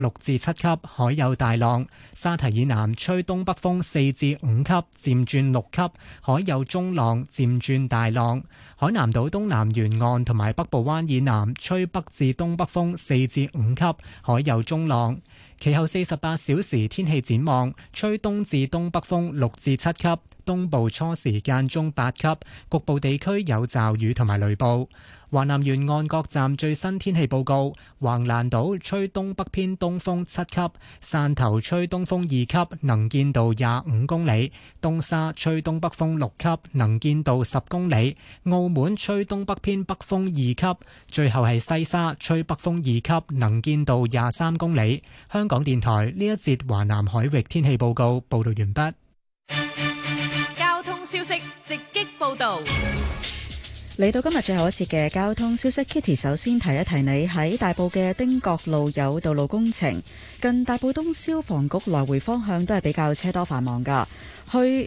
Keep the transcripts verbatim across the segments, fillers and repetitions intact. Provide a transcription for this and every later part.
六至七級，海有大浪；沙堤以南吹東北風四至五級，漸轉六級，海有中浪，漸轉大浪。海南島東南沿岸同埋北部灣以南吹北至東北風四至五級，海有中浪。其後四十八小時天氣展望，吹東至東北風六至七級，東部初時間中八級，局部地區有驟雨同埋雷暴。華南沿岸各站最新天氣報告：橫瀾島吹東北偏東風七級，汕頭吹東風二級，能見度廿五公里；東沙吹東北風六級，能見度十公里；澳門吹東北偏北風二級，最後係西沙吹北風二級，能見度廿三公里。香港電台呢一節華南海域天氣報告報道完畢。 交通消息直擊報道。 嚟到今日最後一節嘅交通消息 ，Kitty 首先提一提你喺大埔嘅丁角路有道路工程，近大埔東消防局來回方向都係比較車多繁忙噶。去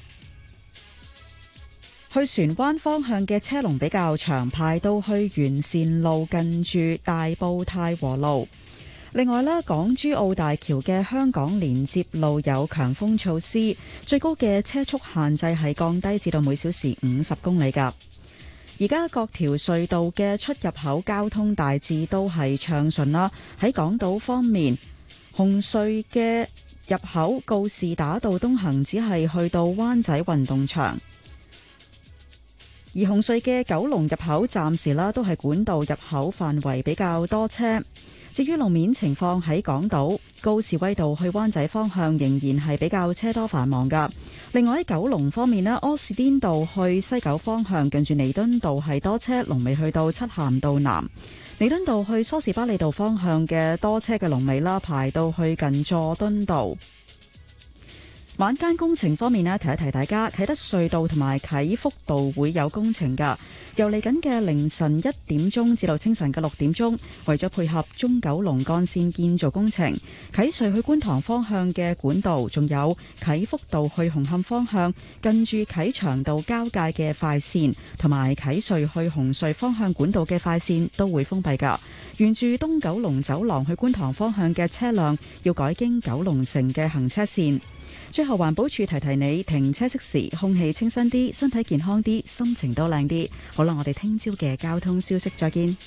去船灣方向嘅車龍比較長，排到去完善路近住大埔太和路。另外咧，港珠澳大橋嘅香港連接路有強風措施，最高嘅車速限制係降低至到每小時五十公里噶。而家各條隧道嘅出入口交通大致都係暢順啦。喺港島方面，紅隧嘅入口告士打道東行只係去到灣仔運動場，而紅隧嘅九龍入口暫時啦都係管道入口範圍比較多車。至於路面情況，喺港島高士威道去灣仔方向仍然係比較車多繁忙噶。另外喺九龍方面呢，柯士甸道去西九方向近住彌敦道係多車，龍尾去到漆咸道南。彌敦道去梳士巴利道方向嘅多車嘅龍尾啦，排到去近佐敦道。晚間工程方面呢，提一提大家，啟德隧道同埋啟福道會有工程噶。由嚟緊嘅凌晨一點鐘至到清晨嘅六點鐘，為咗配合中九龍幹線建造工程，啟隧去觀塘方向嘅管道，仲有啟福道去紅磡方向近住啟祥道交界嘅快線，同埋啟隧去紅隧方向管道嘅快線都會封閉噶。沿住東九龍走廊去觀塘方向嘅車輛要改經九龍城嘅行車線。最後環保署提提你，停車熄匙，空氣清新啲，身體健康啲，心情都靚啲。好啦，我哋聽朝嘅交通消息再見。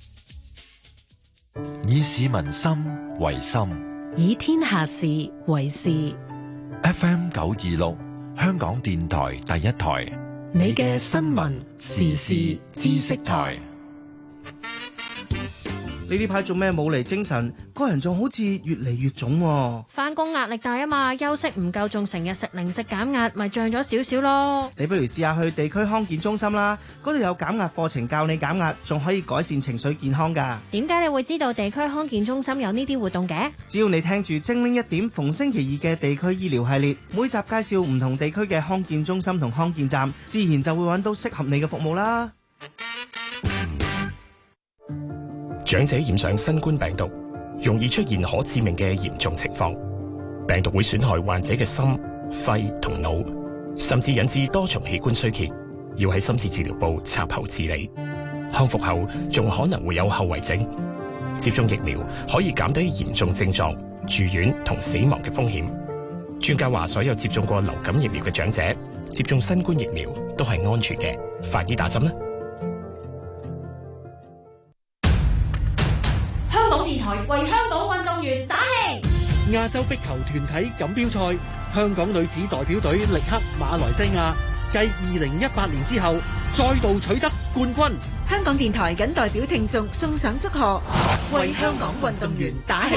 以市民心為心， 以天下事為事。 F M 九二六，香港電台第一台， 你嘅新聞時事知識台。 你呢排做咩冇嚟精神？個人仲好似越嚟越腫喎。 返工壓力大啊嘛，休息唔夠，仲成日食零食減壓，咪漲咗少少咯。 你不如試下去地區康健中心啦，嗰度有減壓課程教你減壓，仲可以改善情緒健康㗎。 點解你會知道地區康健中心有呢啲活動嘅？ 只要你聽住精靈一點逢星期二嘅地區醫療系列，每集介紹唔同地區嘅康健中心同康健站，自然就會揾到適合你嘅服務啦。 長者染上新冠病毒，容易出現可致命嘅嚴重情況。病毒會損害患者嘅心、肺同腦，甚至引致多重器官衰竭，要喺深切治療部插喉治理。康復後仲可能會有後遺症。接種疫苗可以減低嚴重症狀、住院同死亡嘅風險。專家話，所有接種過流感疫苗嘅長者接種新冠疫苗都係安全嘅。快啲打針啦！ 電台為香港運動員打氣。 亞洲壁球團體錦標賽，香港女子代表隊力克馬來西亞，繼二零一八年之後再度取得冠軍。 香港電台謹代表聽眾送上祝賀，為香港運動員打氣。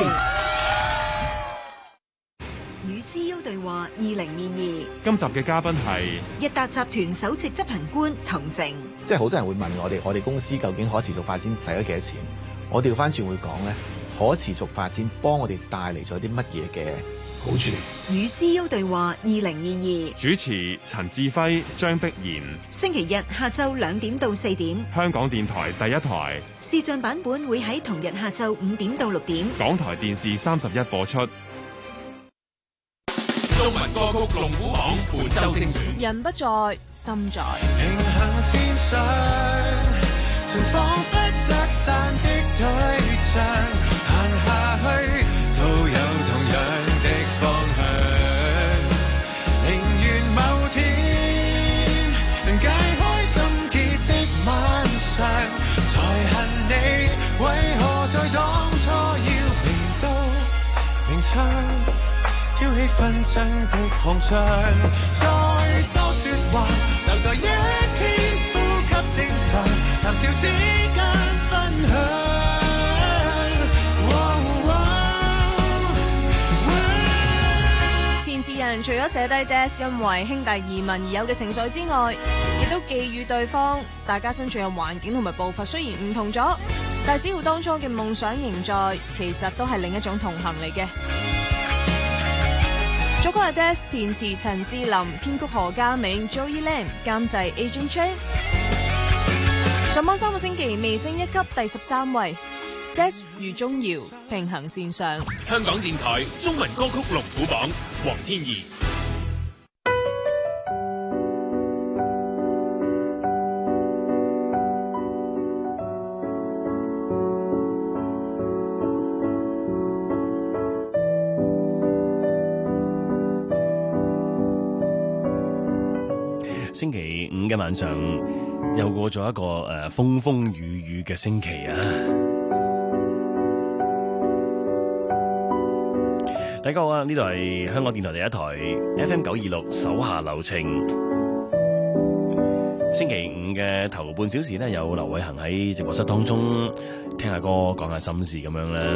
與 C E O 對話二零二二， 今集嘅嘉賓係日達集團首席執行官童成。 即係好多人會問我哋，我哋公司究竟可持續發展使咗幾多錢？我調翻轉會講咧，可持續發展幫我哋帶嚟咗啲乜嘢嘅好處？ 與 C E O 對話二零二二， 主持陳志輝、張碧然。 星期日下晝兩點到四點， 香港電台第一台視像版本會喺同日下晝五點到六點， 港台電視三十一播出。 中文歌曲龍虎榜本周精選， 人不在，心在。 平行線上，情彷彿失散的對象，行下去。 窗，挑起紛爭的狂潮，再多說話，留待一天呼吸正常，談笑之間分享。 填詞人除咗寫低 Des 因為兄弟移民而有嘅情緒之外，亦都寄予對方，大家身處嘅環境同埋步伐雖然唔同咗，但係只要當初嘅夢想仍在，其實都係另一種同行嚟嘅。作曲係 Des， 填詞陳志霖，編曲何家銘 Joey Lam， 監製 Agent Chan。上榜三個星期微升一級，第十三位。Des 余宗遙平衡線上。 香港電台中文歌曲龍虎榜，黃天怡。 星期五嘅晚上又過咗一個誒、呃、風風雨雨嘅星期啊！大家好啊，呢度係香港電台第一台 F M 九二六手下留情。星期五嘅頭半小時呢，有劉偉恒喺直播室當中聽下歌，講下心事咁樣啦。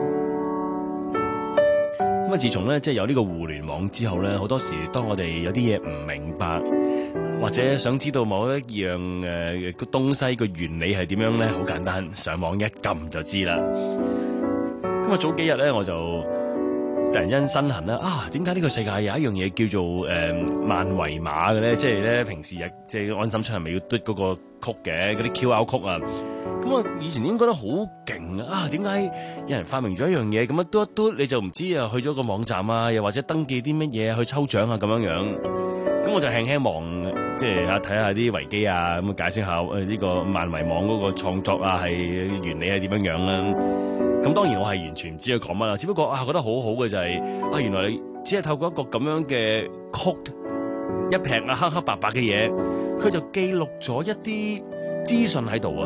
咁啊，自從咧即係有呢個互聯網之後咧，好多時當我哋有啲嘢唔明白，或者想知道某一樣誒個東西個原理係點樣咧，好簡單，上網一撳就知啦。咁啊，早幾日咧我就突然間身痕啦，啊，點解呢個世界有一樣嘢叫做誒、呃、萬維碼嘅咧？即係咧平時日即係安心出行咪要嘟嗰個曲嘅嗰啲 Q R 曲啊。咁啊，以前已經覺得好勁啊！點解有人發明咗一樣嘢咁啊嘟一嘟你就唔知啊去咗個網站啊，又或者登記啲乜嘢去抽獎啊咁樣樣。咁我就輕輕望，即係啊睇下啲維基啊，咁解釋下誒呢個萬維網嗰個創作啊係原理係點樣樣啦。咁當然我係完全唔知佢講乜啦，只不過啊覺得好好嘅就係、是、啊原來你只係透過一個咁樣嘅曲一劈啊黑黑白白嘅嘢，佢就記錄咗一啲資訊喺度啊。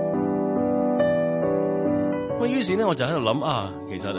咁於是咧我就喺度諗啊，其實誒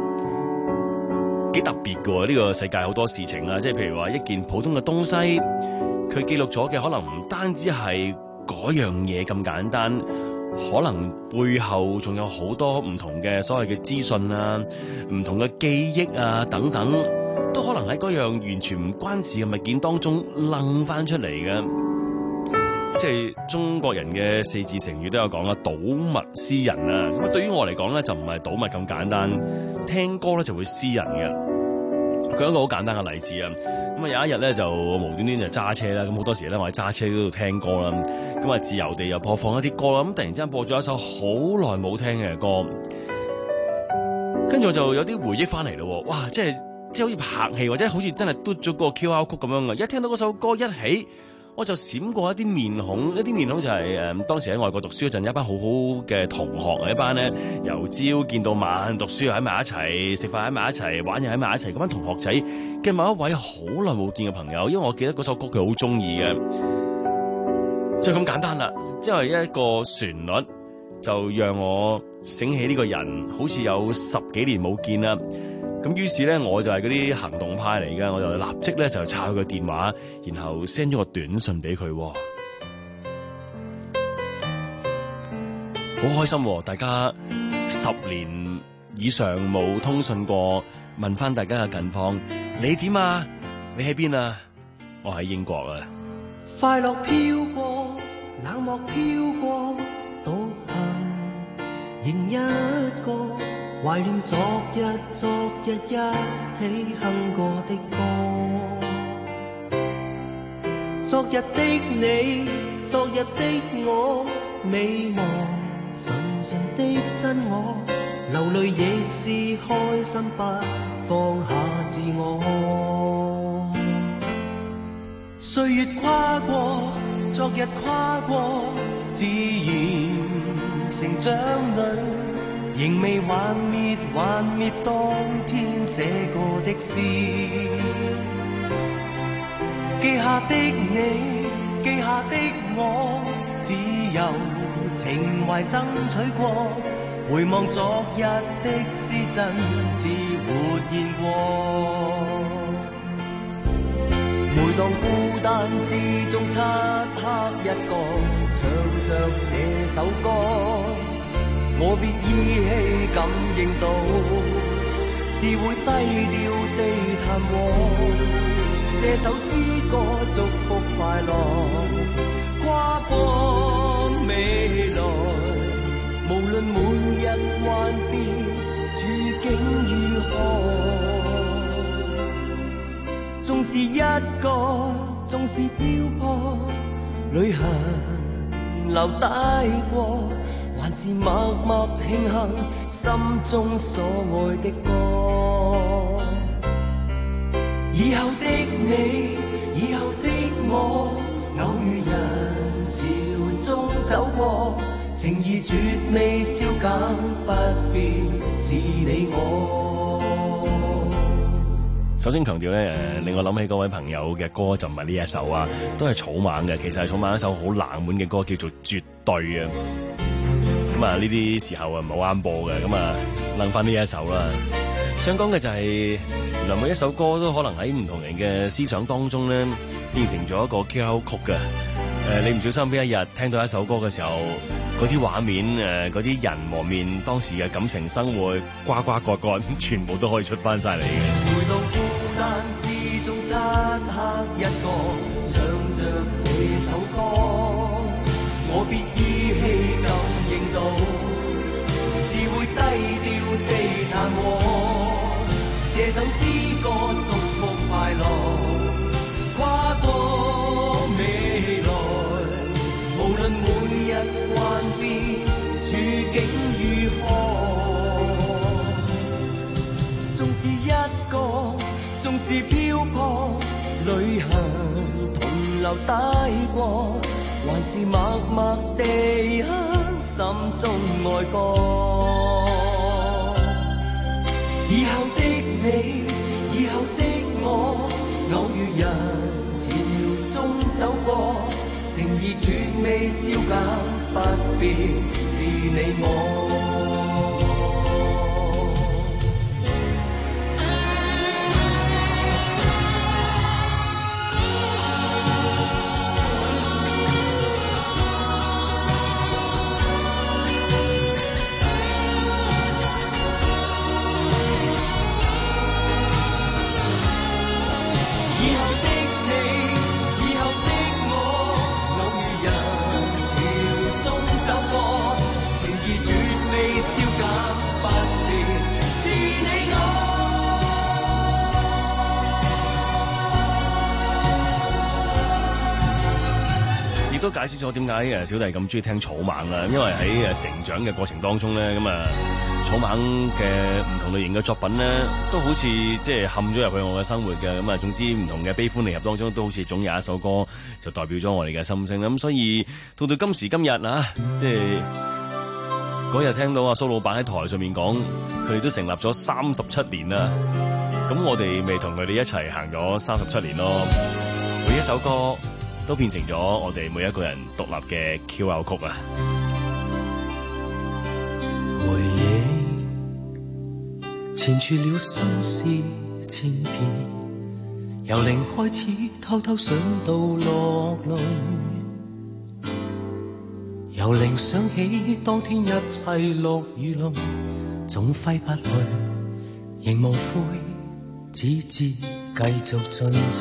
幾、呃、特別嘅喎，呢、這個世界好多事情啊，即係譬如話一件普通嘅東西，佢記錄咗嘅可能唔單止係嗰樣嘢咁簡單，可能背後仲有好多唔同嘅所謂嘅資訊啊，唔同嘅記憶啊等等，都可能喺嗰樣完全唔關事嘅物件當中掹翻出嚟嘅。即係中國人嘅四字成語都有講啦，睹物思人啊。咁啊，對於我嚟講咧，就唔係睹物咁簡單，聽歌咧就會思人嘅。舉一個好簡單嘅例子啊。咁啊，有一日咧就無端端就揸車啦。咁好多時咧我喺揸車嗰度聽歌啦。咁啊，自由地又播放一啲歌啦。咁突然之間播咗一首好耐冇聽嘅歌，跟住我就有啲回憶翻嚟咯。哇！即係即係好似拍戲，或者好似真係嘟咗個 Q R 曲咁樣嘅。一聽到嗰首歌一起，我就閃過一啲面孔，一啲面孔就係、是、誒、嗯、當時喺外國讀書嗰陣，一班好好嘅同學，一班咧由朝見到晚，讀書又喺埋一齊，食飯喺埋一齊，玩又喺埋一齊，嗰班同學仔嘅某一位好耐冇見嘅朋友，因為我記得嗰首歌佢好中意嘅，就咁簡單啦，因為一個旋律就讓我醒起呢個人，好似有十幾年冇見啦。咁於是咧，我就係嗰啲行動派嚟嘅，我就立即咧就查佢個電話，然後 send 咗個短信俾佢，好開心，大家十年以上冇通訊過，問翻大家嘅近況，你點啊？你喺邊啊？我喺英國啊。 快樂飄過，冷漠飄過，獨行仍一個。懷念昨日，昨日一起哼過的歌。昨日的你，昨日的我，美夢純純的真我，流淚亦是開心，不放下自我。歲月跨過，昨日跨過，自然成長裏。仍未幻滅，幻滅當天寫過的詩。記下的你，記下的我，只有情懷爭取過， 回望昨日的詩真似活現過，每當孤單之中漆黑一個，唱着這首歌，我別依稀感應到，只會低調地彈和。這首詩歌祝福快樂，跨過未來，無論每日幻變，處境如何，縱是一個，縱是漂泊，旅行留帶過，還是默默慶幸心中所愛的歌。以後的你，以後的我，偶遇人潮中走過，情意絕未消減，不變是你我。 首先強調咧，誒令我諗起嗰位朋友嘅歌就唔係呢一首啊，都係草蜢嘅。其實係草蜢一首好冷門嘅歌，叫做《絕對》啊。咁啊，呢啲時候啊唔係好啱播嘅，咁啊諗翻呢一首啦。想講嘅就係、是，原來每一首歌都可能喺唔同人嘅思想當中咧，變成咗一個 Q Q 曲嘅。誒、呃，你唔小心邊一日聽到一首歌嘅時候，嗰啲畫面，誒、呃，嗰啲人和面當時嘅感情生活，呱呱角角，全部都可以出翻晒嚟嘅。 每當孤單之中漆黑一個，唱着這首歌，我別依稀感應到，只會低調地彈和。這首詩歌祝福快樂，跨過未來，無論每日幻變，處境如何，縱是一個，縱是漂泊，旅行同流帶過，還是默默地哼心中愛歌。以後的你，以後的我，偶遇人潮中走過，情意絕未消減，不變是你我。 都解釋咗點解誒小弟咁中意聽草蜢啦，因為喺誒成長嘅過程當中咧，咁啊草蜢嘅唔同類型嘅作品咧，都好似即係陷咗入去我嘅生活嘅，咁啊總之唔同嘅悲歡離合當中，都好似總有一首歌就代表咗我哋嘅心聲啦。咁所以到到今時今日啊，即係嗰日聽到阿蘇老闆喺台上面講，佢哋都成立咗三十七年啦，咁我哋未同佢哋一齊行咗三十七年咯，每一首歌都變成咗我哋每一個人獨立嘅 Q L 曲啊！ 回憶纏住了心事千遍，由零開始偷偷想到落淚，由零想起當天一切樂與怒，總揮不去，仍無悔，只知繼續進取。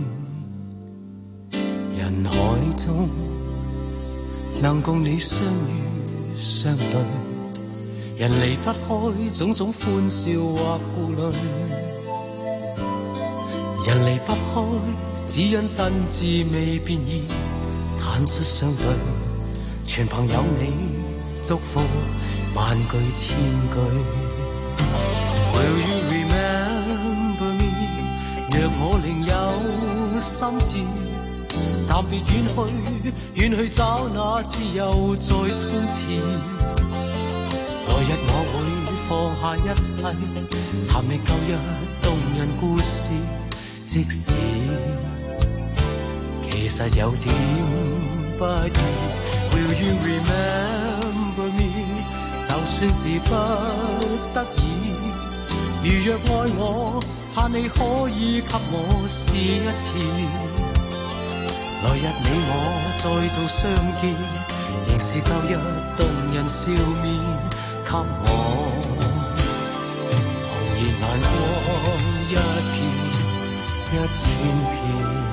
人海中能共你相遇相對，人離不開種種歡笑或顧慮，人離不開只因真摯未變異，坦率相對，全憑有你祝福萬句千句。 Will you remember me？ 若我另有心志，暫別遠去，遠去找那自由在衝刺。來日我會放下一切，尋覓舊日動人故事。即使其實有點不易 ，Will you remember me？ 就算是不得已，如若愛我，盼你可以給我試一次。來日你我再度相見，仍是舊日動人笑面，給我紅熱眼光一片一千片。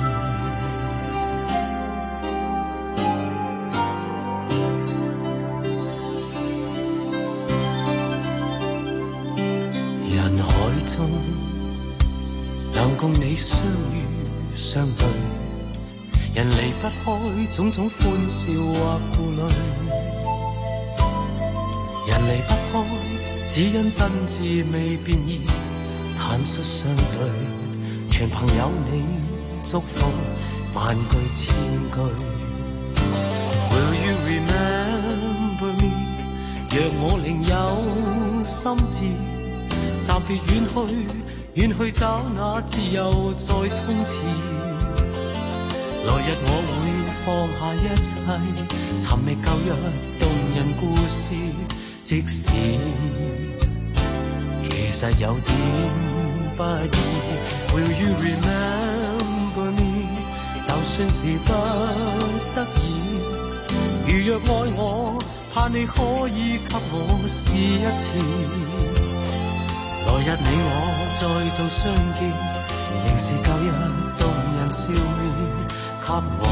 能共你相遇相對，人離不開種種歡笑或顧慮，人離不開只因真摯未變異，坦率相對，全憑有你祝福萬句千句。Will you remember me？ 若我另有心志，暫別遠去，遠去找那自由再衝刺。來日我會放下一切，尋覓舊日動人故事。即使其實有點不易 ，Will you remember me？ 就算是不得已，如若愛我，盼你可以給我試一次。來日你我再度相見，仍是舊日動人笑面，給我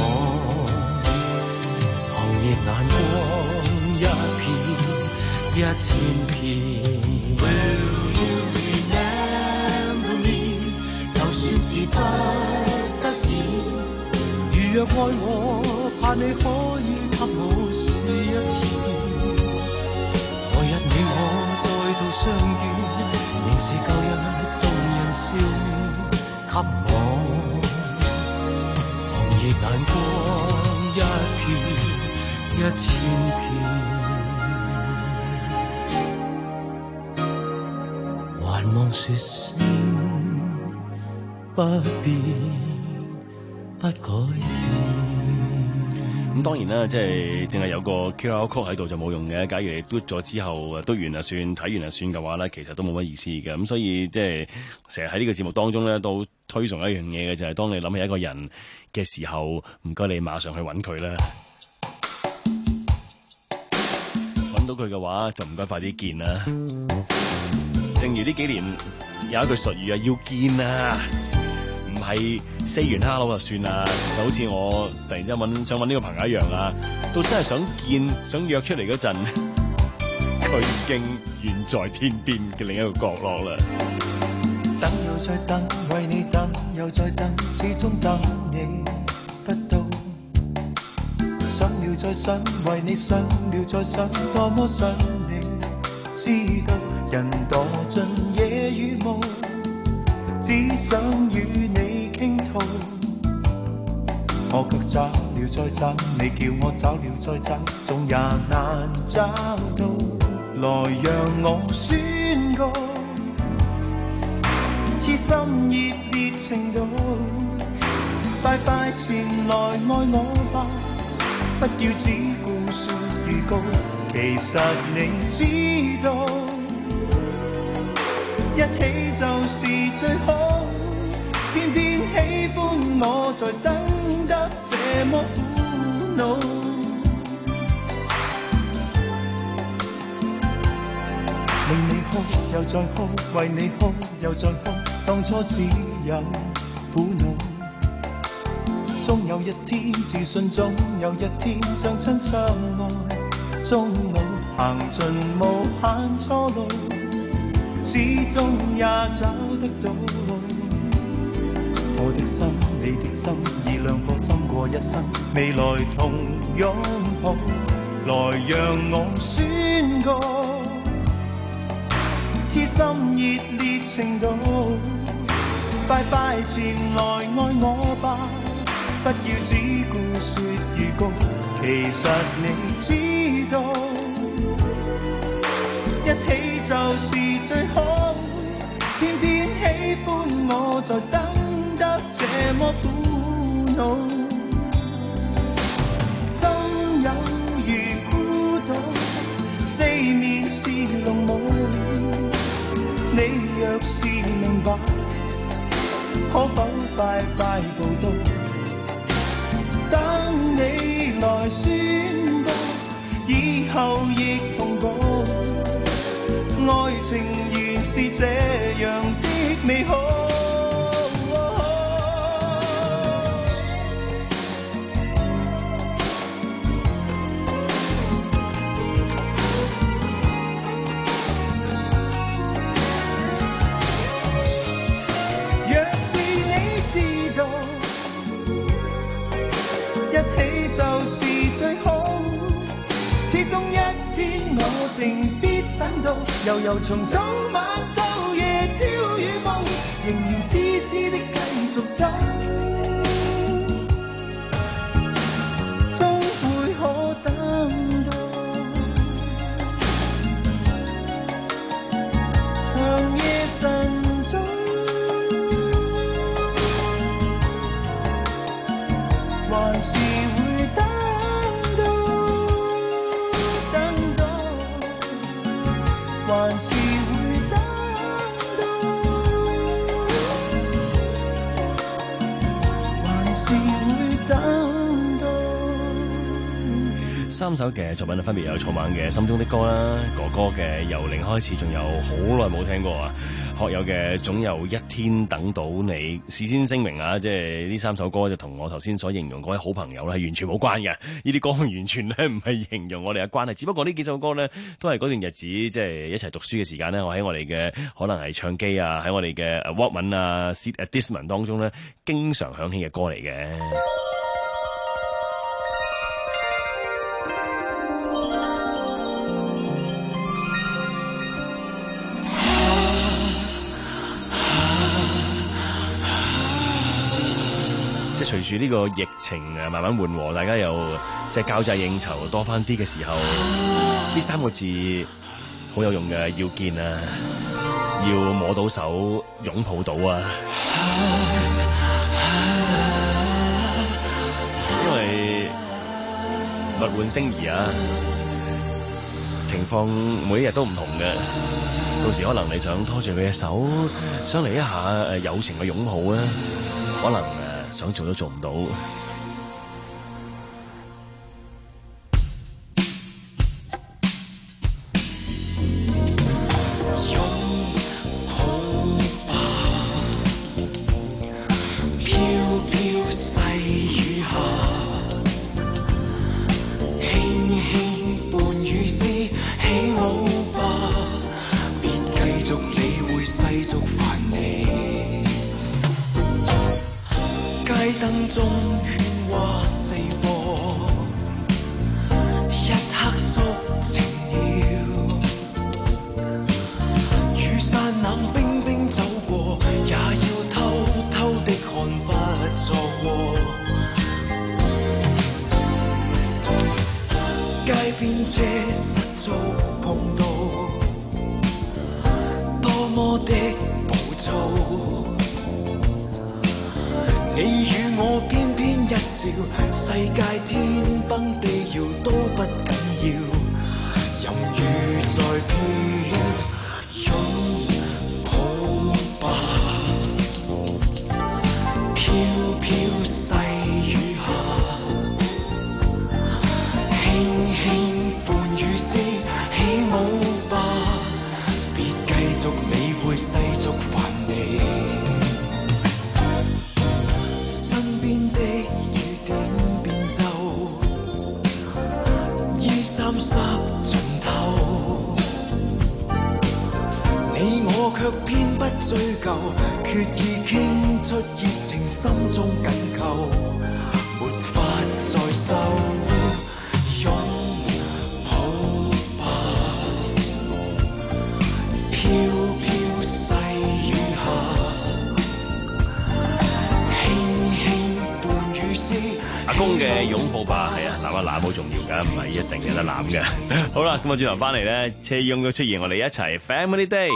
紅熱眼光一片一千片。Will you remember me？ 就算是不得已，如若愛我，盼你可以給我試一次。來日你我再度相見，仍是舊日動人笑面，給我紅熱眼光一片一千片。還望說聲不變不改變。 咁當然啦，即係淨係有個 Q R code 喺度就冇用嘅。假如你嘟咗之後，嘟完就算，睇完就算嘅話咧，其實都冇乜意思嘅。咁所以即係成日喺呢個節目當中咧，都推崇一樣嘢嘅，就係、是、當你諗起一個人嘅時候，唔該你馬上去揾佢啦。揾到佢嘅話，就唔該快啲見啦。正如呢幾年有一句術語啊，要見啊！唔係 say 完 hello 就算啦，就好似我突然之間揾想揾呢個朋友一樣啊，到真係想見想約出嚟嗰陣，佢已經遠在天邊嘅另一個角落啦。 等又再等，為你等又再等，始終等你不到。想了再想，為你想了再想，多麼想你知道，人墮進夜與霧，只想與你傾吐。我卻找了再找，你叫我找了再找，總也難找到。來讓我宣告，痴心熱烈程度，快快前來愛我吧，不要只顧說預告，其實你知道，一起就是最好，偏偏喜歡我在等得這麼苦惱。令你哭又再哭，為你哭又再哭，當初只有苦惱。終有一天自信，總有一天相親相愛，終老行盡無限錯路，始終也找得到。我的心，你的心，以兩顆心過一生，未來同擁抱。來讓我宣告，痴心熱烈程度，快快前來愛我吧，不要只顧說預告，其實你知道，一起就是最好，偏偏喜歡我在等得這麼苦惱，心有如孤島，四你若是明白，可否快快報到？等你來宣佈，以後亦同步。愛情原是這樣的美好。就是最好，始終一天我定必等到，悠悠從早晚晝夜朝與暮，仍然痴痴的繼續等，終會可等到長夜晨早，還是還是會等到，還是會等到。 三首嘅作品分別有草蜢嘅《心中的歌》啦，哥哥嘅《由零開始》，仲有好耐冇聽過啊，學友嘅《總有一天等到你》。事先聲明啊，即係呢三首歌就同我頭先所形容嗰位好朋友咧係完全冇關嘅，呢啲歌完全咧唔係形容我哋嘅關係，只不過呢幾首歌咧都係嗰段日子即係一齊讀書嘅時間咧，我喺我哋嘅可能係唱機啊，喺我哋嘅 Walkman 啊、Discman 當中咧經常響起嘅歌嚟嘅。即係隨住呢個疫情誒慢慢緩和，大家又即係交際應酬多翻啲嘅時候，呢三個字好有用嘅，要見啊，要摸到手，擁抱到啊，因為物換星移啊，情況每一日都唔同嘅，到時可能你想拖住佢嘅手，想嚟一下誒友情嘅擁抱啊，可能想做都做唔到。好啦，咁我轉頭翻嚟咧，車擁都出現，我哋一齊 Family Day。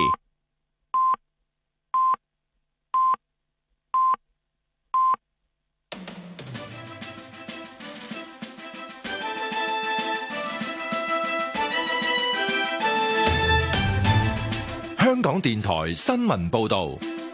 香港港電台新聞報道。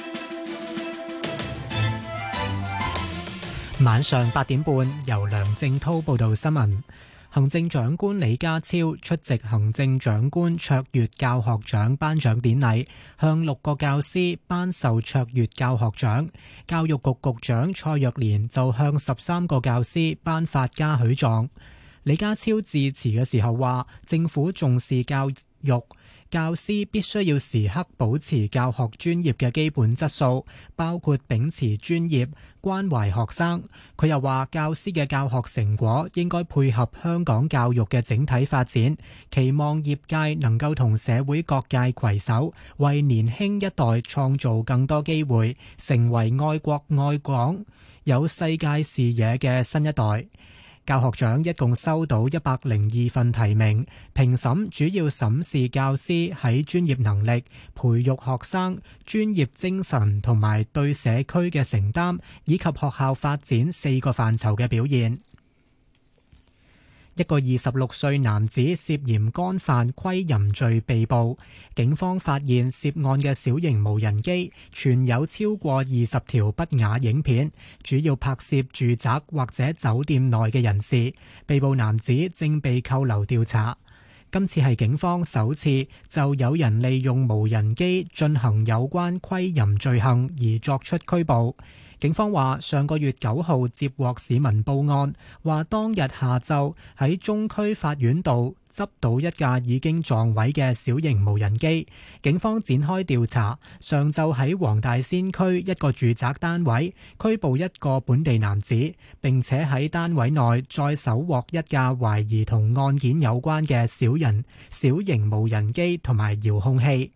晚上八點半，由梁正滔報道新聞。行政長官李家超出席行政長官卓越教學獎頒獎典禮，向六個教師頒授卓越教學獎。教育局局長蔡若蓮就向十三個教師頒發嘉許狀。李家超致辭嘅時候話，政府重視教育，教師必須要時刻保持教學專業嘅基本質素，包括秉持專業、關懷學生。佢又話，教師嘅教學成果應該配合香港教育嘅整體發展，期望業界能夠同社會各界攜手，為年輕一代創造更多機會，成為愛國愛港、有世界視野嘅新一代。教學獎一共收到一百零二份提名，評審主要審視教師喺專業能力、培育學生專業精神同埋對社區嘅承擔，以及學校發展四個範疇嘅表現。一個二十六歲男子涉嫌干犯窺淫罪被捕，警方發現涉案嘅小型無人機存有超過二十條不雅影片，主要拍攝住宅或者酒店內嘅人士。被捕男子正被扣留調查。今次係警方首次就有人利用無人機進行有關窺淫罪行而作出拘捕。警方話，上個月九號接獲市民報案，話當日下晝喺中區法院道執到一架已經撞毀嘅小型無人機。警方展開調查，上晝喺黃大仙區一個住宅單位拘捕一個本地男子，並且喺單位內再搜獲一架懷疑同案件有關嘅小人小型無人機同埋遙控器。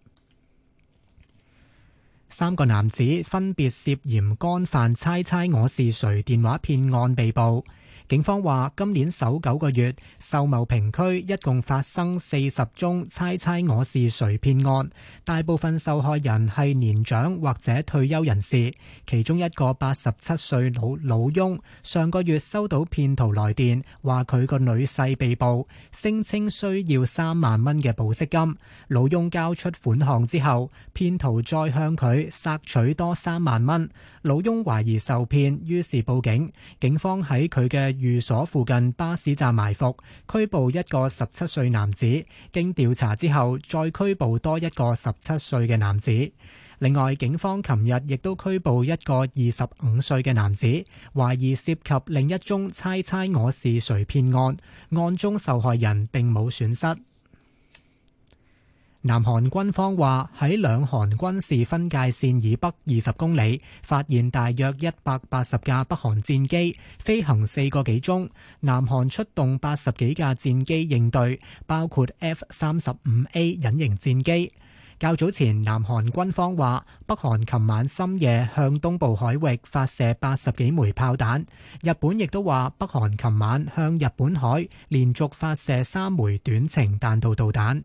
三個男子分別涉嫌干犯猜猜我是誰電話騙案被捕。警方話，今年首九個月，秀茂坪區一共發生四十宗猜猜我是誰騙案，大部分受害人係年長或者退休人士。其中一個八十七歲老老翁，上個月收到騙徒來電，話佢個女婿被捕，聲稱需要三萬蚊嘅保釋金。老翁交出款項之後，騙徒再向佢索取多三萬蚊。老翁懷疑受騙，於是報警。警方喺佢嘅寓所附近巴士站埋伏，拘捕一個十七歲男子。經調查之後，再拘捕多一個十七歲嘅男子。另外，警方琴日亦都拘捕一個二十五歲嘅男子，懷疑涉及另一宗猜猜我是誰騙案。案中受害人並冇損失。南韓軍方話，喺兩韓軍事分界線以北二十公里發現大約一百八十架北韓戰機，飛行四個幾鐘。南韓出動八十幾架戰機應對，包括 F 三十五 A 隱形戰機。較早前，南韓軍方話，北韓琴晚深夜向東部海域發射八十幾枚炮彈。日本亦都話，北韓琴晚向日本海連續發射三枚短程彈道導彈。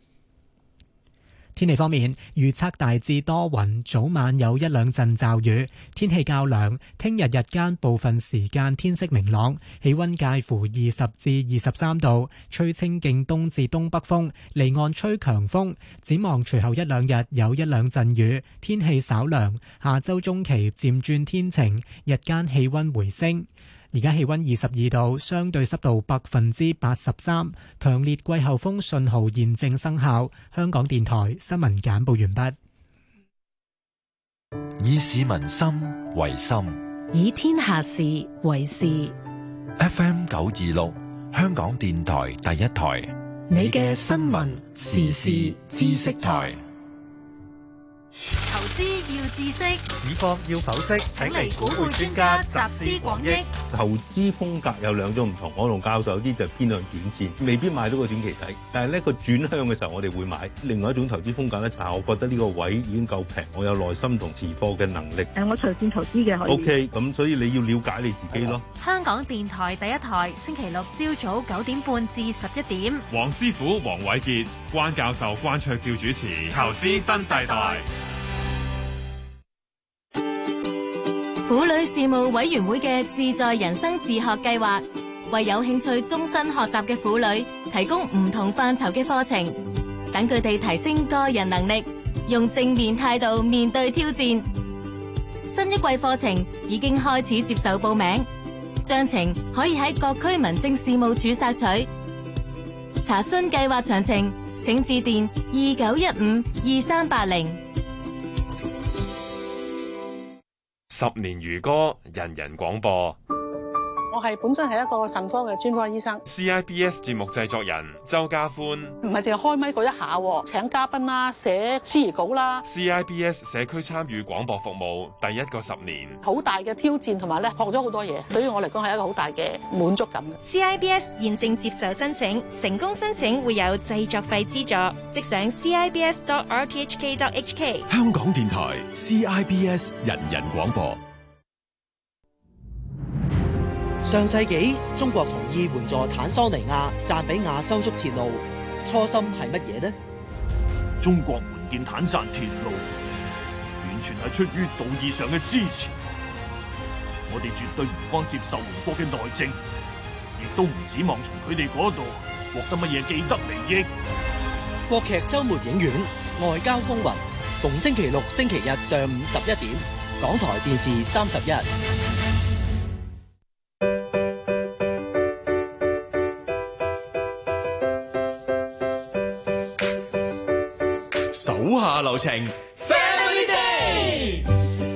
天氣方面，預測大致多雲，早晚有一兩陣驟雨，天氣較涼。聽日日間部分時間天色明朗，氣溫介乎二十至二十三度，吹清勁東至東北風，離岸吹強風。展望隨後一兩日有一兩陣雨，天氣稍涼。下周中期漸轉天晴，日間氣溫回升。而家氣溫二十二度，相對濕度百分之八十三，強烈季候風信號現正生效。香港電台新聞簡報完畢。 以市民心為心， 以天下事為事。 F M 九二六，香港電台第一台， 你嘅新聞時事知識台。 投資要知識， 市況要剖析， 請嚟股匯專家集思廣益。 投資風格有兩種唔同，我同教授有啲就偏向短線，未必買到個短期底，但係呢個轉向嘅時候我哋會買。另外一種投資風格咧，但係我覺得呢個位已經夠平，我有耐心同持貨嘅能力。 誒，我長線投資嘅可以。 O K， 咁所以你要了解你自己咯。 香港電台第一台，星期六朝早九點半至十一點， 黃師傅黃偉傑、關教授關卓照主持《投資新世代》。 婦女事務委員會嘅自在人生自學計劃，為有興趣終身學習嘅婦女提供唔同範疇嘅課程，等佢哋提升個人能力， 用正面態度面對挑戰。新一季課程已經開始接受報名，詳情可以喺各區民政事務處索取。查詢計劃詳情，請致電二九一五二三八零。 十年如歌，人人廣播。 我係本身係一個腎科嘅專科醫生。 C I B S 節目製作人周家歡， 唔係淨係開咪嗰一下，請嘉賓啦，寫司儀稿啦。 C I B S 社區參與廣播服務第一個十年， 好大嘅挑戰同埋咧，學咗好多嘢，對於我嚟講係一個好大嘅滿足感。 C I B S 現正接受申請，成功申請會有製作費資助，即上 c i b s dot r t h k dot h k。 香港電台 C I B S 人人廣播。 上世紀中國同意援助坦桑尼亞、贊比亞修築鐵路，初心係乜嘢呢？ 中國援建坦贊鐵路，完全係出於道義上嘅支持。我哋絕對唔干涉受援國嘅內政，亦都唔指望從佢哋嗰度獲得乜嘢既得利益。 國劇周末影院《外交風雲》，逢星期六、星期日上午十一點，港台電視三十一。 手下留情 ，Family Day。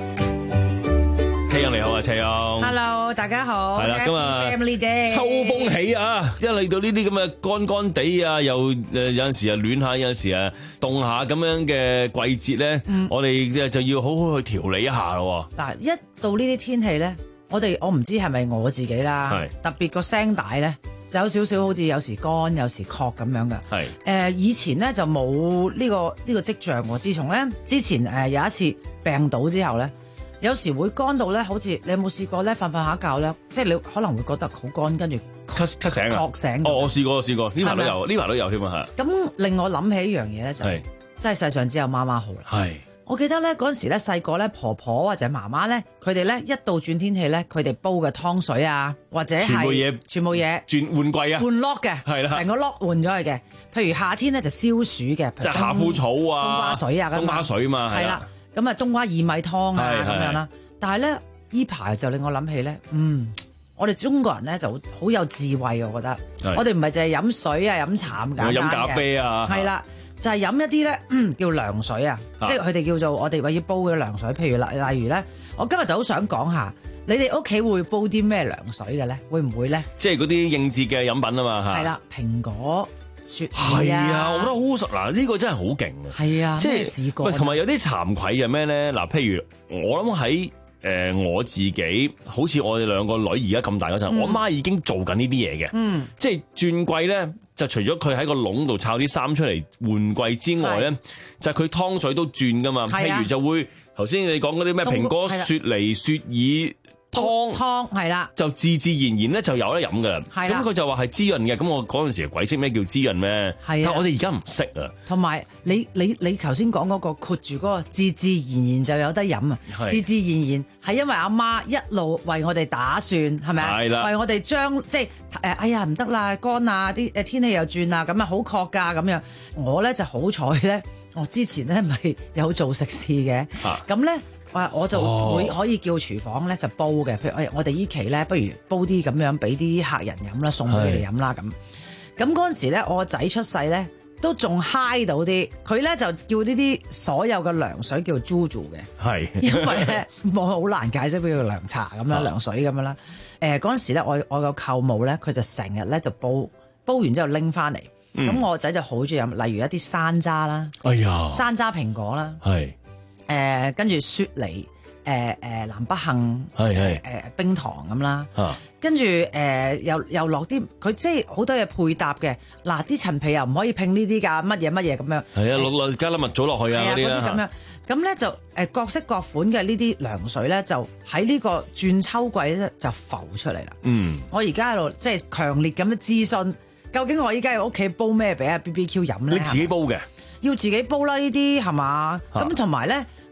車陽你好啊，車陽。 Hello， 大家好。 係啦，今日 Family Day， 秋風起啊！一嚟到呢啲咁嘅乾乾地啊，又誒有陣時啊暖下，有陣時啊凍下咁樣嘅季節咧，嗯、我哋就要好好去調理一下咯。 嗱，一到呢啲天氣咧，我哋我唔知係咪我自己啦，特別個聲帶咧。就有少少好似有時乾有時確咁樣嘅，係誒、呃、以前咧就冇呢、這個呢、這個跡象喎。自從咧之前誒、呃、有一次病倒之後咧，有時會乾到咧，好似你有冇試過咧瞓瞓下覺咧，即係你可能會覺得好乾，跟住咳咳醒啊， 確醒。 哦，我試過，我試過，呢排都有，呢排都有添啊，係。 咁令我諗起一樣嘢咧，就係、是、真係世上只有媽媽好啦。係。我記得咧嗰陣時咧細個咧婆婆或者媽媽咧，佢哋咧一到轉天氣咧，佢哋煲嘅湯水啊，或者係全部嘢，全部嘢轉換季啊， 換 lock 嘅，係啦，成個 lock 換咗佢嘅。譬如夏天咧就消暑嘅， 即係夏枯草啊， 冬瓜水啊， 冬瓜水嘛， 係啦，咁啊冬瓜薏米湯啊咁樣啦。但係咧呢排就令我諗起咧，嗯，我哋中國人咧就好有智慧，我覺得，我哋唔係淨係飲水啊飲茶咁簡單嘅， 飲咖啡啊， 係啦。就係飲一啲咧、嗯，叫涼水啊，啊即係佢哋叫做我哋話要煲嘅涼水。譬如例例如咧，我今日就好想講下，你哋屋企會煲啲咩涼水嘅咧？會唔會咧？ 即係嗰啲應節嘅飲品啊嘛嚇。係啦，蘋果雪梨啊。 係啊，我覺得好實嗱，呢、呢個真係好勁啊。係啊，即係試過。喂，同埋有啲慚愧嘅咩咧？嗱，譬如我諗喺誒我自己，好似我哋兩個女而家咁大嗰陣，嗯、我媽已經做緊呢啲嘢嘅。嗯，即係轉季咧。就除咗佢喺個籠度摷啲衫出嚟換季之外咧，就係佢湯水都轉噶嘛。譬如就會頭先你講嗰啲咩蘋果雪梨雪耳湯湯係啦， 就自自然然咧就有得飲噶啦。咁佢就話係滋潤嘅。咁我嗰陣時鬼識咩叫滋潤咩？但係我哋而家唔識啊。同埋你你你頭先講嗰個括住嗰個自自然然就有得飲啊！自自然然係因為阿媽一路為我哋打算係咪啊？係啦，為我哋將即係誒哎呀唔得啦乾啊啲誒天氣又轉啊咁啊好確㗎咁樣。我咧就好彩咧，我之前咧咪有做食肆嘅，咁咧。我我就會可以叫廚房咧就煲嘅，譬如我我哋依期咧，不如煲啲咁樣俾啲客人飲啦，送俾佢哋飲啦咁。咁嗰陣時咧，我個仔出世咧都仲嗨到啲，佢咧就叫呢啲所有嘅涼水叫 Juju 嘅，係因為咧我好難解釋俾佢涼茶咁樣涼水咁樣啦。誒嗰陣時咧，我我個舅母咧佢就成日咧就煲煲完之後拎翻嚟，咁、嗯、我個仔就好中意飲，例如一啲山楂啦，哎呀，山楂蘋果啦，係。誒、呃、跟住雪梨，誒、呃、誒南北杏，係係誒冰糖咁啦，啊、跟住誒、呃、又又落啲佢即係好多嘢配搭嘅，嗱啲陳皮又唔可以拼呢啲㗎，乜嘢乜嘢咁樣，係啊落落加粒蜜棗落去啊嗰啲啦，咁樣咁咧就誒各式各款嘅呢啲涼水咧，就喺呢個轉秋季咧就浮出嚟啦。嗯，我而家喺度即係強烈咁樣諮詢，究竟我依家喺屋企煲咩俾阿 B B Q 飲咧？你自己煲嘅？要自己煲啦，呢啲係嘛？咁同埋咧，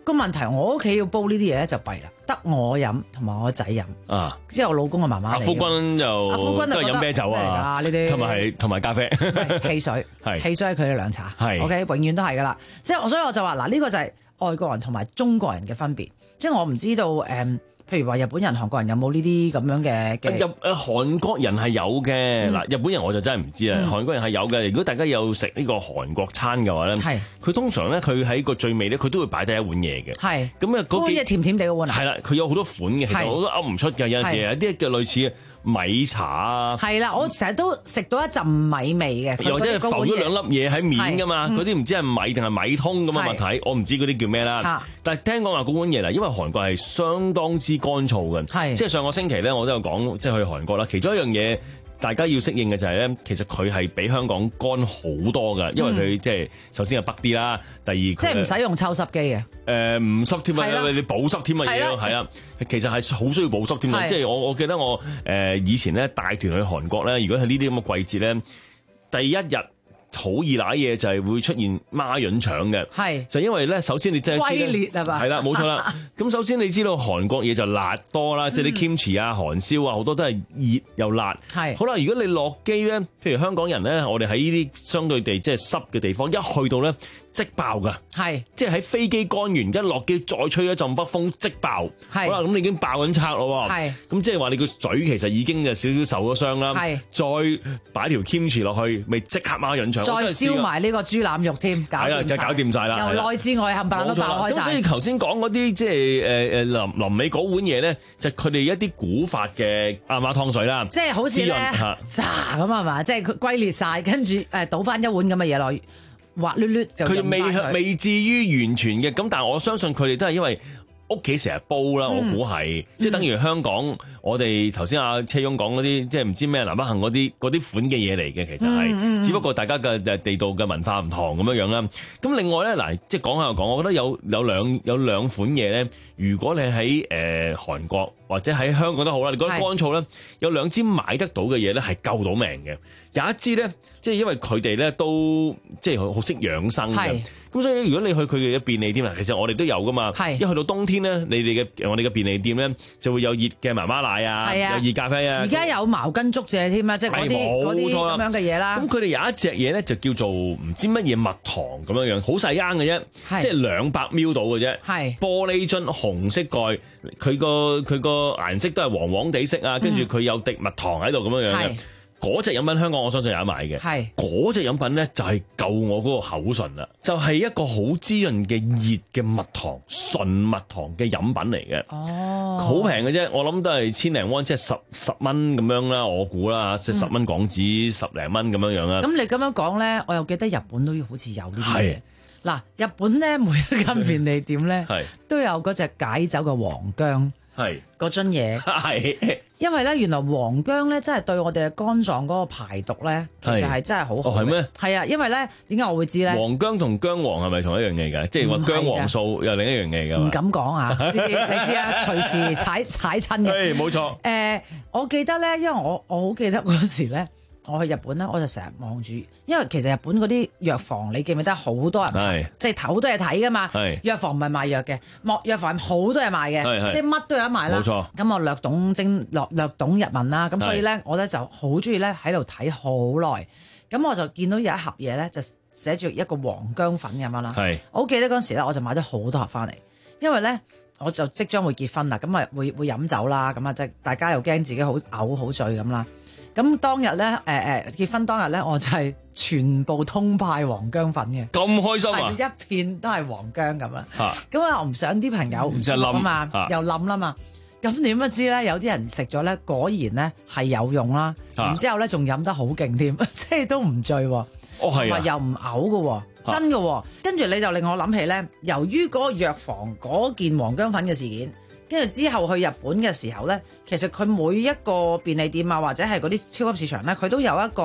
個問題我屋企要煲呢啲嘢咧就弊啦，得我飲同埋我仔飲啊， 之後我老公嘅媽媽嚟。 阿夫君就阿夫君都係飲啤酒啊， 呢啲同埋係同埋咖啡、 汽水， 係汽水係佢哋涼茶， 係 OK， 永遠都係噶啦。即係我所以我就話嗱，呢個就係外國人同埋中國人嘅分別。即係我唔知道誒。嗯譬如話日本人、韓國人有冇呢啲咁樣嘅嘅？ 日誒韓國人係有嘅，嗱、嗯、日本人我就真係唔知啦。嗯、韓國人係有嘅。如果大家有食呢個韓國餐嘅話咧，係佢通常咧佢喺個最尾咧佢都會擺低一碗嘢嘅。係咁啊，嗰幾甜甜地嘅碗。 係啦，佢有好多款嘅，其實我都噏唔出嘅。有陣時有啲嘅類似米茶啊。係啦，我成日都食到一陣米味嘅。又或者係浮咗兩粒嘢喺面㗎嘛？嗰啲唔知係米定係米通咁嘅物體，我唔知嗰啲叫咩啦。但係聽講話嗰碗嘢啦，因為韓國係相當之乾燥嘅。即係上個星期咧，我都有講，即係去韓國啦。其中一樣嘢大家要適應嘅就係咧，其實佢係比香港乾好多㗎，因為佢即係首先係北啲啦，第二即係唔使用抽濕機嘅。誒唔濕添啊，你保濕添啊嘢，係啦，其實係好需要保濕添啊。即係我我記得我誒以前咧帶團去韓國咧，如果係呢啲咁嘅季節咧，第一日好易攋嘢就係會出現孖潤腸嘅，係就因為咧，首先你真係知咧，係啦，冇錯啦。咁首先你知道韓國嘢就辣多啦，即係啲 kimchi 啊、韓燒啊，好多都係熱又辣。係好啦，如果你落機咧，譬如香港人咧，我哋喺呢啲相對地即係濕嘅地方，一去到咧即爆㗎，係即係喺飛機乾完一落機再吹一陣北風即爆。係好啦，咁你已經爆緊拆咯，係咁即係話你個嘴其實已經有少少受咗傷啦。係再擺條 kimchi 落去，咪即刻孖潤腸。再燒埋呢個豬腩肉添，係啦，就搞掂晒啦，由內至外冚唪唥都爆開晒。咁所以頭先講嗰啲即係誒誒臨臨尾嗰碗嘢咧，就佢哋一啲古法嘅阿媽湯水啦，即係好似咧炸咁係嘛，即係佢龜裂晒，跟住誒倒翻一碗咁嘅嘢落去，滑捋捋就佢未未至於完全嘅，咁但係我相信佢哋都係因為屋企成日煲啦，我估係、嗯、即係等於香港、嗯、我哋頭先阿車翁講嗰啲，即係唔知咩南北杏嗰啲嗰啲款嘅嘢嚟嘅，其實係，嗯嗯、只不過大家嘅地道嘅文化唔同咁樣樣啦。咁另外咧，嗱，即係講下又講，我覺得有有兩有兩款嘢咧，如果你喺誒、呃、韓國或者喺香港都好啦，你覺得乾燥咧，有兩支買得到嘅嘢咧係救到命嘅。有一支咧，即係因為佢哋咧都即係好識養生嘅，咁所以如果你去佢哋嘅便利店啦，其實我哋都有噶嘛。一去到冬天咧，你哋嘅我哋嘅便利店咧就會有熱嘅媽媽奶啊，有熱咖啡啊。而家有茅根竹蔗添啊，即係嗰啲嗰啲咁樣嘅嘢啦。咁佢哋有一隻嘢咧就叫做唔知乜嘢蜜糖咁樣樣，好細罌嘅啫，即係兩百 ml 到嘅啫。係玻璃樽，紅色蓋，佢個佢個顏色都係黃黃地色啊，跟住佢有滴蜜糖喺度咁樣樣嘅。嗰隻飲品香港我相信有得買嘅，係嗰隻飲品咧就係救我嗰個口唇啦，就係、是、一個好滋潤嘅熱嘅蜜糖純蜜糖嘅飲品嚟嘅，哦，好平嘅啫，我諗都係千零蚊，即係十十蚊咁樣啦，我估啦，即係十蚊港紙十零蚊咁樣樣啦。咁、嗯、你咁樣講咧，我又記得日本都好似有呢啲嘢。嗱，日本咧每一間便利店咧都有嗰隻解酒嘅黃薑。係嗰樽嘢，係因為咧，原來黃薑咧真係對我哋嘅肝臟嗰個排毒咧，其實係真係好好。係咩？係啊，因為咧，點解我會知咧？黃薑同薑黃係咪同一樣嘢㗎？即係話薑黃素又另一樣嘢㗎？唔敢講啊！呢啲你知啊，隨時踩踩親嘅。冇錯。誒、呃，我記得咧，因為我我好記得嗰時咧。我去日本咧，我就成日望住，因為其實日本嗰啲藥房，你記唔記得好多人，即係好多嘢睇噶嘛。藥房唔係賣藥嘅，莫藥房好多嘢賣嘅，即係乜都有得賣啦。冇錯。咁我略懂精略略懂日文啦，咁所以咧，我咧就好中意咧喺度睇好耐。咁我就見到有一盒嘢咧，就寫住一個黃薑粉咁樣啦。我好記得嗰陣時咧，我就買咗好多盒翻嚟，因為咧我就即將會結婚啦，咁啊會會飲酒啦，咁啊即係大家又驚自己好嘔好醉咁啦。咁當日咧，誒、呃、誒結婚當日咧，我就係全部通派黃薑粉嘅，咁開心啊！一片都係黃薑咁啊！咁啊，我唔想啲朋友唔舒服啊嘛，又冧啦嘛。咁點不知咧？有啲人食咗咧，果然咧係有用啦。然之後咧，仲飲得好勁添，即係都唔醉，哦係啊，又唔嘔嘅，真嘅。跟住你就令我諗起咧，由於嗰個藥房嗰件黃薑粉嘅事件。跟住之後去日本嘅時候咧，其實佢每一個便利店啊，或者係嗰啲超級市場咧，佢都有一個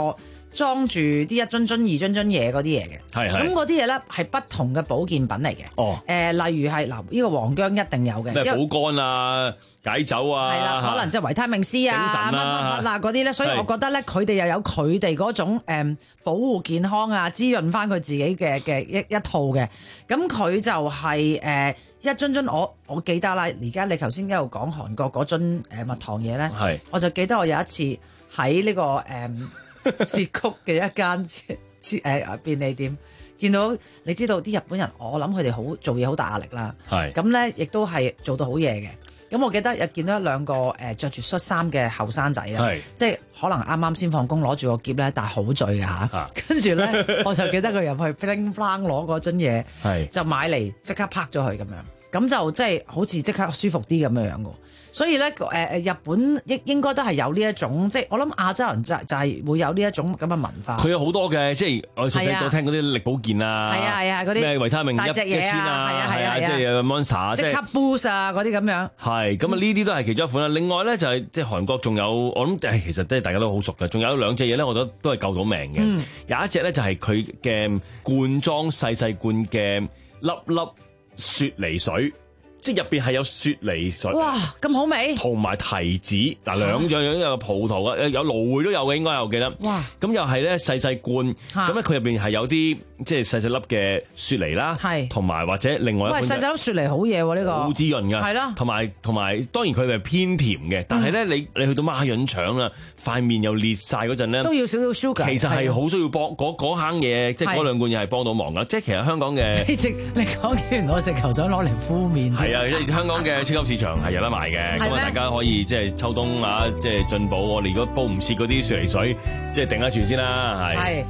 裝住啲一樽樽、二樽樽嘢嗰啲嘢嘅。 係係。 咁嗰啲嘢咧係不同嘅保健品嚟嘅。哦。誒、呃，例如係嗱，呢個黃薑一定有嘅。 咩補肝啊、解酒啊。係啦， 可能即係維他命 C 啊、乜乜乜啊嗰啲咧，所以我覺得咧，佢哋又有佢哋嗰種誒、嗯、保護健康啊、滋潤翻佢自己嘅嘅一一套嘅。咁佢就係、是、誒。呃一樽樽我我記得啦，而家你頭先一路講韓國嗰樽誒蜜糖嘢咧，我就記得我有一次喺呢、這個誒涉谷嘅一間誒、呃、便利店，見到你知道啲日本人，我諗佢哋好做嘢好大壓力啦，咁咧亦都係做到好嘢嘅。咁我記得又見到一兩個誒著住恤衫嘅後生仔啦，即係可能啱啱先放工攞住個篋咧，但係好醉嘅嚇，跟住咧我就記得佢入去 bling bling 攞嗰樽嘢，就買嚟即刻拍咗佢咁樣，咁就即係好似即刻舒服啲咁樣樣嘅。所以咧，誒、呃、誒，日本應應該都係有呢一種，即係我諗亞洲人就就係會有呢一種咁嘅文化。佢有好多嘅，即係我細細個聽嗰啲力保健啊，係啊係啊，嗰啲咩維他命一一千啊，係啊係啊，即係 Monster 即刻 boost 啊嗰啲咁樣。係咁啊，呢啲都係其中一款啦。另外咧就係即係韓國仲有，我諗誒其實都係大家都好熟嘅，仲有兩隻嘢咧，我覺得都係救到命嘅。嗯、有一隻咧就係佢嘅罐裝細細罐嘅粒粒雪梨水。即係入邊係有雪梨水， 哇咁好味， 同埋提子嗱兩樣樣有葡萄啊，有蘆薈都有嘅，應該我記得。哇！咁又係咧細細罐，咁咧佢入邊係有啲即係細細粒嘅雪梨啦，係同埋或者另外一款。喂，細細粒雪梨好嘢喎，呢個好滋潤㗎，係咯。同埋同埋當然佢係偏甜嘅，但係咧你你去到孖潤腸啦，塊面又裂晒嗰陣咧，都要少少 sugar。其實係好需要幫嗰嗰坑嘢，即係嗰兩罐嘢係幫到忙㗎。即係其實香港嘅，你食你講完我食球想攞嚟敷面。香港嘅超級市場係有得賣嘅，咁啊大家可以即係秋冬啊，即係進補。我哋如果煲唔切嗰啲雪梨水，即係頂得住先啦，係。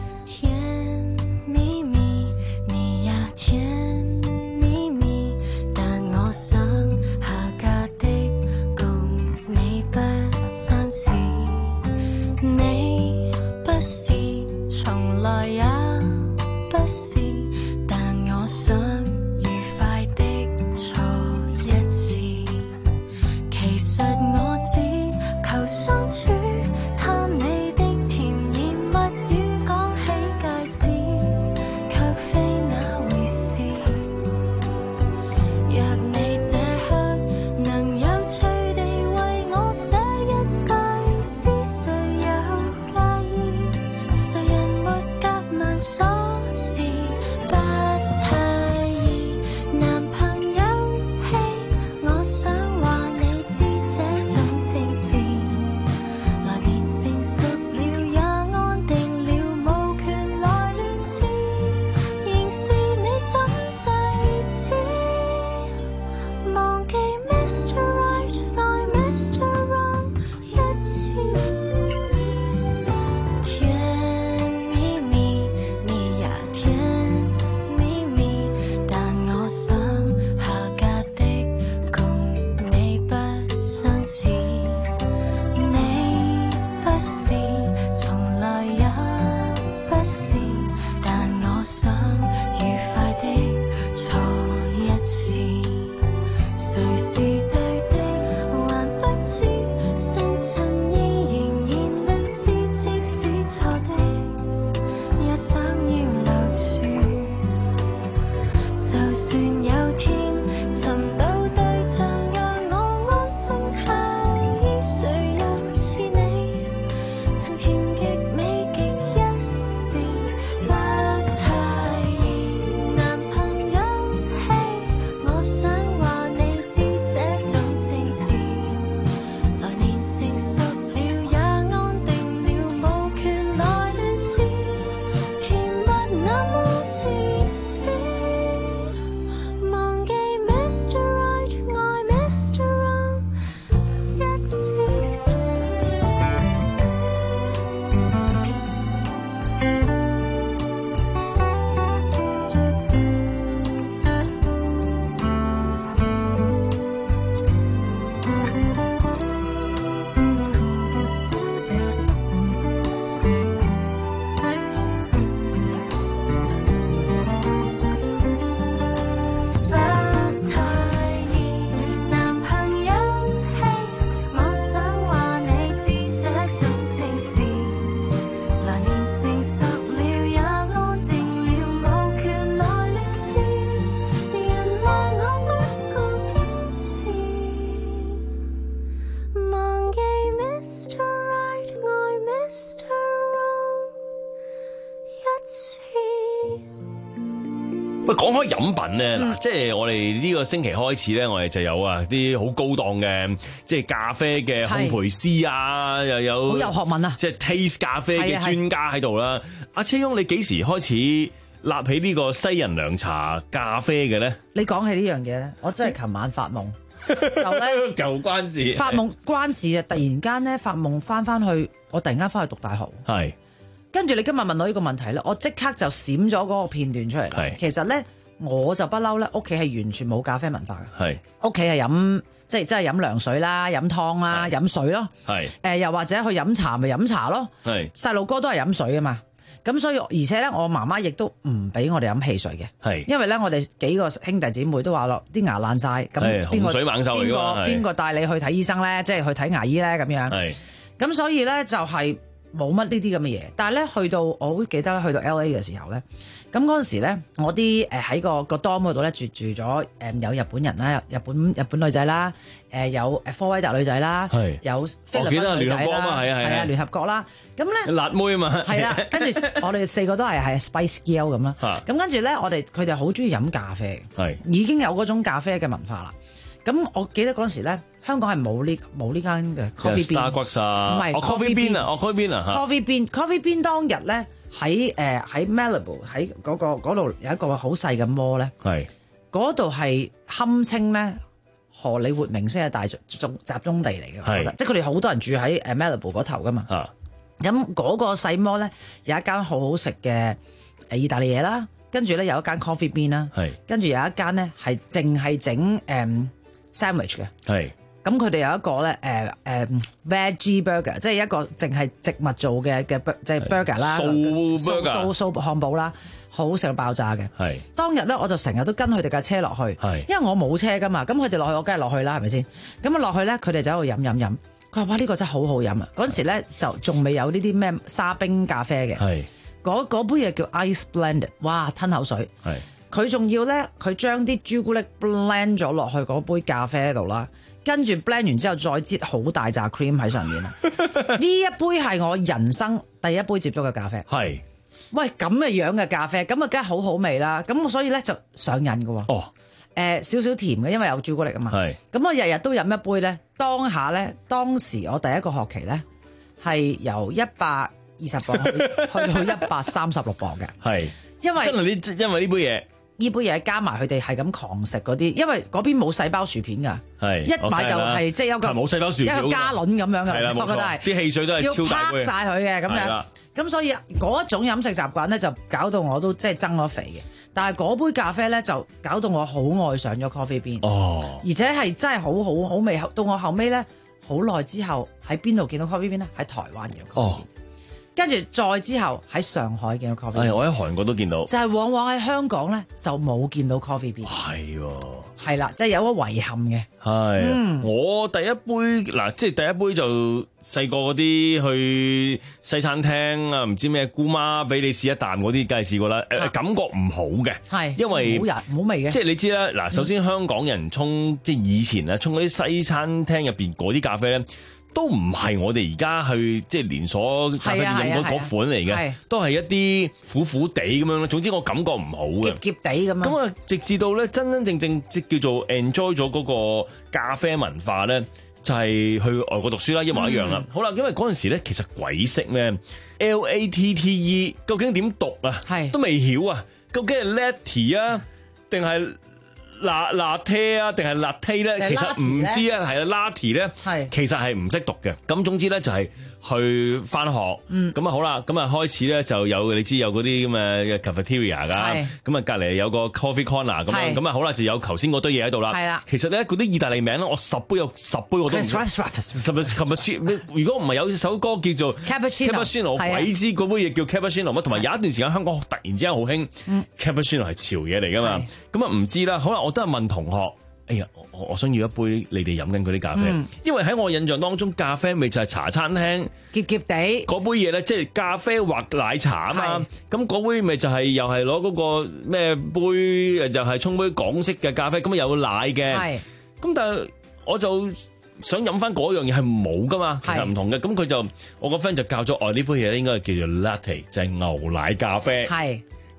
講開飲品咧，嗱、嗯，即係我哋呢個星期開始咧，我哋就有啊啲好高檔嘅，即係咖啡嘅烘焙師啊，又有好有學問啊， 即係 taste 咖啡嘅專家喺度啦。阿車翁，你幾時開始立起呢個西人涼茶咖啡嘅咧？ 你講起呢樣嘢咧，我真係琴晚發夢，就咧舊關事， 發夢關事啊！突然間咧發夢翻翻去，我突然間翻去讀大學， 係。 跟住你今日問我呢個問題咧，我即刻就閃咗嗰個片段出嚟啦。其實咧，我就不嬲咧，屋企係完全冇咖啡文化嘅。係屋企係飲即係即係飲涼水啦、飲湯啦、飲水咯。係誒、呃，又或者去飲茶咪飲茶咯。係細路哥都係飲水㗎嘛。咁所以而且咧，我媽媽亦都唔俾我哋飲汽水嘅。係因為咧，我哋幾個兄弟姊妹都話咯，啲牙爛晒。咁邊個洪水猛獸嚟㗎？ 邊個邊個帶你去睇醫生咧？即係去睇牙醫咧咁樣。係咁，所以咧就係、是。冇乜呢啲咁嘅嘢，但係咧去到我好記得去到 L A 嘅時候咧，咁嗰陣時咧，我啲誒喺個個 dorm 嗰度咧住住咗誒有日本人啦，日本日本女仔啦，誒有誒科威特女仔啦，有菲律賓女仔啦，係啊係啊聯合國啦，咁咧辣妹啊嘛， 係啊，跟住我哋四個都係係 Spice Girl 咁啦，咁跟住咧我哋佢哋好中意飲咖啡，係已經有嗰種咖啡嘅文化啦。咁我記得嗰陣時咧，香港係冇呢冇呢間嘅 coffee bean， Starbucks 啊，唔係 coffee bean 啊，哦 coffee bean 啊 ，coffee bean，coffee bean 當日咧喺誒喺 Malibu 喺嗰個嗰度有一個好細嘅 mall咧，係嗰度係堪稱咧荷里活明星嘅大集中集中地嚟嘅，我覺得，即係佢哋好多人住喺誒 Malibu 嗰頭噶嘛，咁嗰個細 mall 咧有一間好好食嘅誒意大利嘢啦，跟住咧有一間 coffee bean 啦，係跟住有一間咧係淨係整誒sandwich 嘅，係咁佢哋有一個咧誒誒 veggie burger，即係一個淨係植物做嘅嘅即係 burger 啦，素 burger 素素漢堡啦，好食到爆炸嘅。係當日咧，我就成日都跟佢哋架車落去，係因為我冇車噶嘛，咁佢哋落去我梗係落去啦，係咪先？咁啊落去咧，佢哋就喺度飲飲飲，佢話哇呢個真係好好飲啊！嗰陣時咧就仲未有呢啲咩沙冰咖啡嘅，係嗰嗰杯嘢叫 ice blended， 哇吞口水係。佢仲要咧，佢將啲朱古力 blend 咗落去嗰杯咖啡度啦，跟住 blend 完之後再擠好大扎 cream 喺上面啊！呢一杯係我人生第一杯接觸嘅咖啡。係，喂咁嘅樣嘅咖啡，咁啊梗係好好味啦！咁所以咧就上癮嘅喎。哦，誒、呃、少少甜嘅，因為有朱古力啊嘛。係。咁我日日都飲一杯咧，當下咧，當時我第一個學期咧係由一百二十磅去到一百三十六磅嘅。係。因為真係呢，因為呢杯嘢。呢杯嘢加埋佢哋係咁狂食嗰啲，因為嗰邊冇細包薯片㗎，係一買就係、是、即係有個冇細包薯片一個加侖咁樣嘅，我覺得係啲汽水都係超大杯，要拍曬佢嘅咁樣。咁所以嗰一種飲食習慣咧，就搞到我都即係增咗肥嘅。但係嗰杯咖啡咧，就搞到我好愛上咗 coffee bean，哦，而且係真係好好好味。到我後尾咧，好耐之後喺邊度見到 coffee bean 咧？喺台灣嘅 coffee bean。哦。跟住再之後喺上海見到 coffee bean， 我喺韓國都見到， 就係、是、往往喺香港咧就冇見到 coffee bean，係喎，係啦，即係有個遺憾嘅。係、嗯，我第一杯嗱，即係第一杯就細個嗰啲去西餐廳啊，唔知咩姑媽俾你試一啖嗰啲，梗係試過啦。誒、啊，感覺唔好嘅，係因為冇人冇味嘅，即係你知啦。嗱，首先香港人沖即係以前啊，沖嗰啲西餐廳入邊嗰啲咖啡咧，都唔係我哋而家去即係連鎖咖啡店飲嗰嗰款嚟嘅，都係一啲苦苦地咁樣咯。總之我感覺唔好嘅，澀澀地咁樣。咁啊，直至到咧真真正正即叫做 enjoy 咗嗰個咖啡文化咧，就係、是、去外國讀書啦，一模一樣啦、嗯。好啦，因為嗰陣時咧其實鬼識咩 L A T T E 究竟點讀啊？係都未曉啊，究竟係 latte 啊定係？拿拿鐵啊，定係 latte 咧？其實唔知啊，係啊 latte 咧，其實係唔識讀嘅。咁總之咧就係去翻學，咁、嗯、啊好啦，咁啊開始咧就有你知有嗰啲咁嘅 cafeteria 噶，咁啊隔離有個 coffee corner 咁樣，咁啊好啦，就有頭先嗰堆嘢喺度啦。係啦，其實咧嗰啲意大利名咧，我十杯有十杯我都唔識。如果唔係有首歌叫做 cappuccino， 鬼知嗰杯嘢叫 cappuccino 乜？同埋有一段時間香港突然之間好興 cappuccino 係潮嘢嚟噶嘛，咁啊唔知啦。好啦，我都係問同學，哎呀，我我想要一杯你哋飲緊嗰啲咖啡，嗯、因為喺我印象當中，咖啡味就係茶餐廳澀澀地嗰杯嘢咧，即係咖啡或奶茶啊嘛。咁嗰杯咪就係又係攞嗰個咩杯，就係沖杯港式嘅咖啡，咁有奶嘅。咁但係我就想飲翻嗰樣嘢係冇噶嘛，其實唔同嘅。咁佢就我個 friend 就教咗我呢杯嘢咧，應該係叫做 latte，就係牛奶咖啡。係。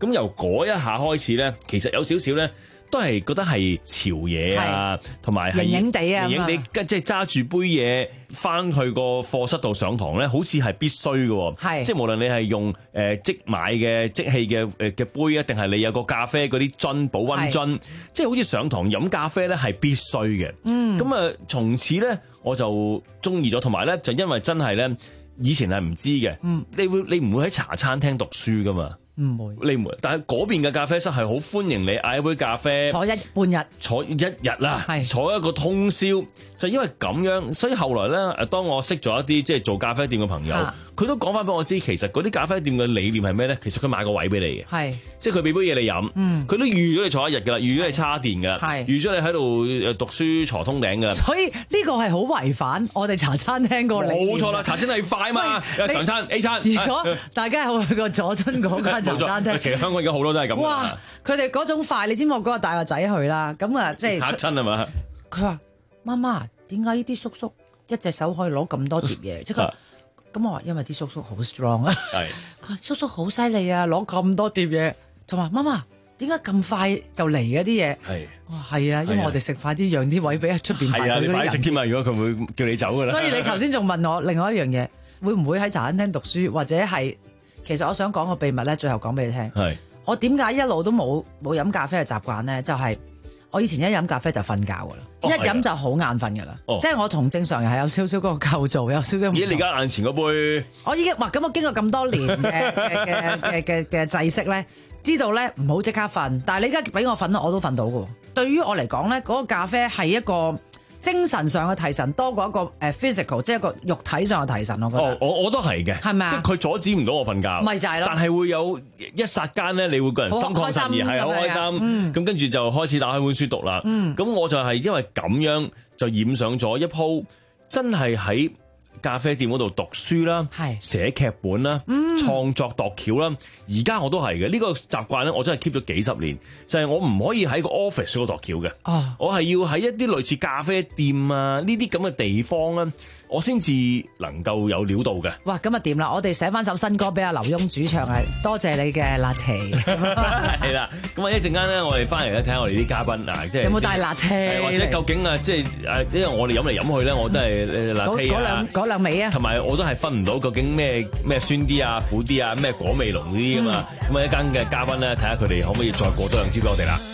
咁由嗰一下開始咧，其實有少少咧。都係覺得係潮嘢啊，同埋係影影地啊， 影影地即係揸住杯嘢翻去個課室度上堂咧，好似係必須嘅。係即係無論你係用誒即買嘅即棄嘅誒嘅杯啊，定係你有個咖啡嗰啲樽保溫樽，即係好似上堂飲咖啡咧係必須嘅。嗯，咁啊，從此咧我就中意咗，同埋咧就因為真係咧以前係唔知嘅。嗯，你會你唔會喺茶餐廳讀書噶嘛？ 唔會， 你唔會，但係嗰邊嘅咖啡室係好歡迎你嗌一杯咖啡， 坐一半日， 坐一日啦，坐一個通宵，就因為咁樣，所以後來咧，誒，當我識咗一啲即係做咖啡店嘅朋友，佢都講翻俾我知，其實嗰啲咖啡店嘅理念係咩咧？其實佢買個位俾你嘅，係，即係佢俾杯嘢你飲，嗯，佢都預咗你坐一日噶啦，預咗你叉電噶，係，預咗你喺度誒讀書坐通頂噶， 所以呢個係好違反我哋茶餐廳個理念。 冇錯啦，茶餐廳係快嘛，常餐 A 餐。 如果大家有去過佐敦嗰間茶餐廳， 其實香港而家好多都係咁。 哇！佢哋嗰種快，你知唔知我嗰日帶個仔去啦？咁啊，即係嚇親係嘛？ 佢話：媽媽，點解呢啲叔叔一隻手可以攞咁多碟嘢？即係咁我話：因為啲叔叔好 strong 啊。係。佢話：叔叔好犀利啊，攞咁多碟嘢。同埋媽媽，點解咁快就嚟嘅啲嘢？係。哇，係啊，因為我哋食快啲，讓啲位俾出邊排隊嗰啲人。係啊，你快啲食添啊！如果佢會叫你走㗎啦。所以你頭先仲問我另外一樣嘢，會唔會喺茶餐廳讀書，或者係？其實我想講個秘密咧，最後講俾你聽。係我點解一路都冇冇飲咖啡嘅習慣咧？就係、是、我以前一飲咖啡就瞓覺噶啦，哦、一飲就好眼瞓噶啦。哦、即係我同正常人係有少少嗰個構造，有少少唔同。咦？你而家眼前嗰杯，我已經哇咁，我經過咁多年嘅嘅嘅嘅嘅制式咧，知道咧唔好即刻瞓。但係你而家俾我瞓，我都瞓到噶。對於我嚟講咧，嗰、那個咖啡係一個精神上嘅提神多過一個誒 physical， 即係一個肉體上嘅提神，我覺得。哦，我我都係嘅，係咪啊？即係佢阻止唔到我瞓覺，咪就係咯。但係會有一剎間咧，你會個人心曠神怡，係好開心。咁跟住就開始打開本書讀啦。咁、嗯、我就係因為咁樣就染上咗一鋪，真係喺咖啡店嗰度讀書啦，寫劇本啦，嗯、創作度橋啦。而家我都係嘅，呢、這個習慣咧，我真係 keep 咗幾十年。就係、是、我唔可以喺個 office 嗰度度橋嘅，哦、我係要喺一啲類似咖啡店啊呢啲咁嘅地方咧，我先至能夠有料到嘅。哇，咁啊掂啦！我哋寫翻首新歌俾阿劉墉主唱，係多謝你嘅 latte。係啦，咁啊一陣間咧，我哋翻嚟咧睇下我哋啲嘉賓啊，即係有冇帶 latte，或者究竟啊，即係誒，因為我哋飲嚟飲去咧，我都係 latte 啊，嗰兩嗰兩味啊，同埋我都係分唔到究竟咩咩酸啲啊、苦啲啊、咩果味濃啲噶嘛。咁啊、嗯、一間嘅嘉賓咧，睇下佢哋可唔可以再過多兩支俾我哋啦。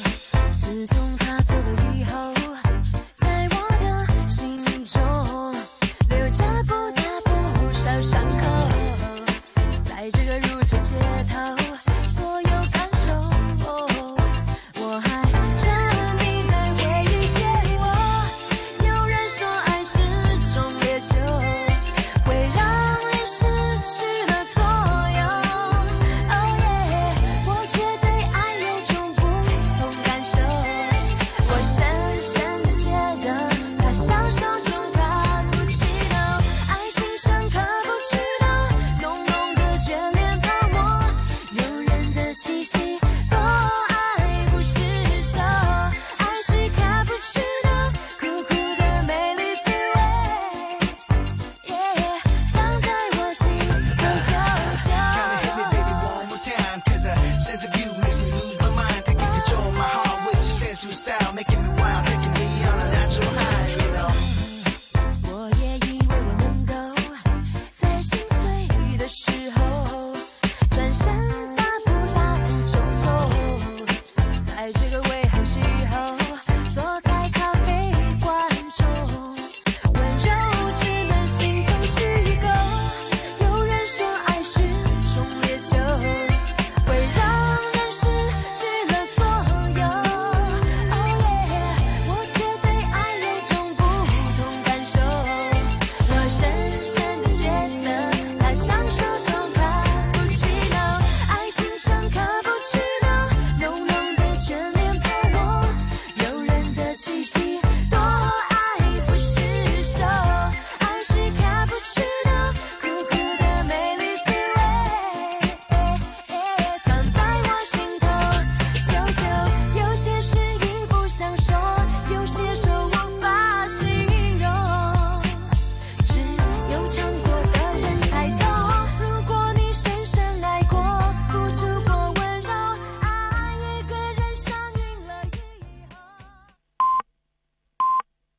我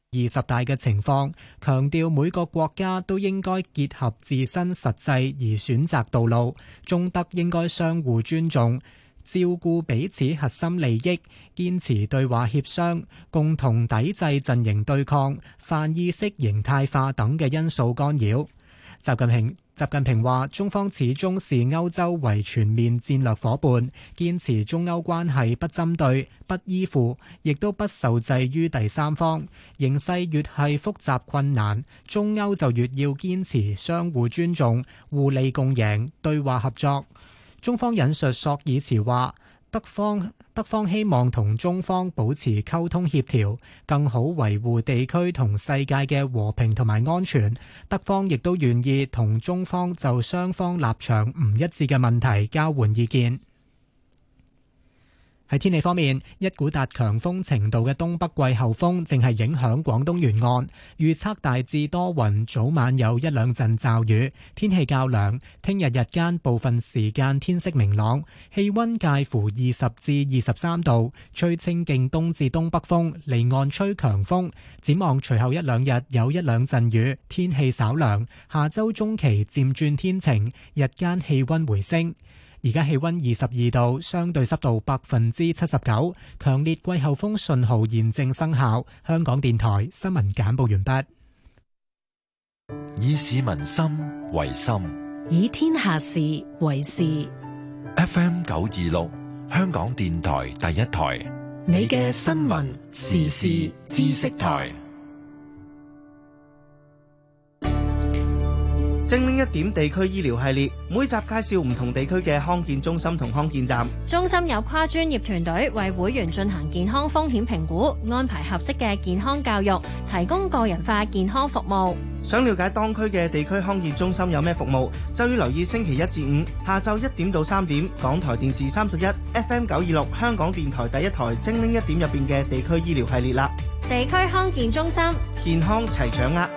二十大嘅情況，強調每個國家都應該結合自身實際而選擇道路，中德應該相互尊重，照顧彼此核心利益，堅持對話協商，共同抵制陣營對抗、泛意識形態化等嘅因素干擾。習近平習近平話：中方始終視歐洲為全面戰略夥伴，堅持中歐關係不針對、不依附，亦都不受制於第三方。形勢越係複雜困難，中歐就越要堅持相互尊重、互利共贏、對話合作。中方引述朔爾茨話：德方德方希望同中方保持溝通協調，更好維護地區同世界嘅和平同埋安全。德方亦都願意同中方就雙方立場唔一致嘅問題交換意見。喺天氣方面，一股達強風程度嘅東北季候風正係影響廣東沿岸，預測大致多雲，早晚有一兩陣驟雨，天氣較涼。聽日日間部分時間天色明朗，氣溫介乎二十至二十三度，吹清勁東至東北風，離岸吹強風。展望隨後一兩日有一兩陣雨，天氣稍涼。下周中期漸轉天晴，日間氣溫回升。而家氣溫二十二度，相對濕度百分之七十九，強烈季候風信號現正生效。香港電台新聞簡報完畢。 以市民心為心， 以天下事為事。 F M 九二六，香港電台第一台， 你嘅新聞時事知識台。 精靈一點地區醫療系列，每集介紹唔同地區嘅康健中心同康健站。 中心有跨專業團隊為會員進行健康風險評估，安排合適嘅健康教育，提供個人化健康服務。 想了解當區嘅地區康健中心有咩服務，就要留意星期一至五下晝一點到三點，港台電視三十一 F M 九二六香港電台第一台精靈一點入邊嘅地區醫療系列啦。 地區康健中心， 健康齊掌握。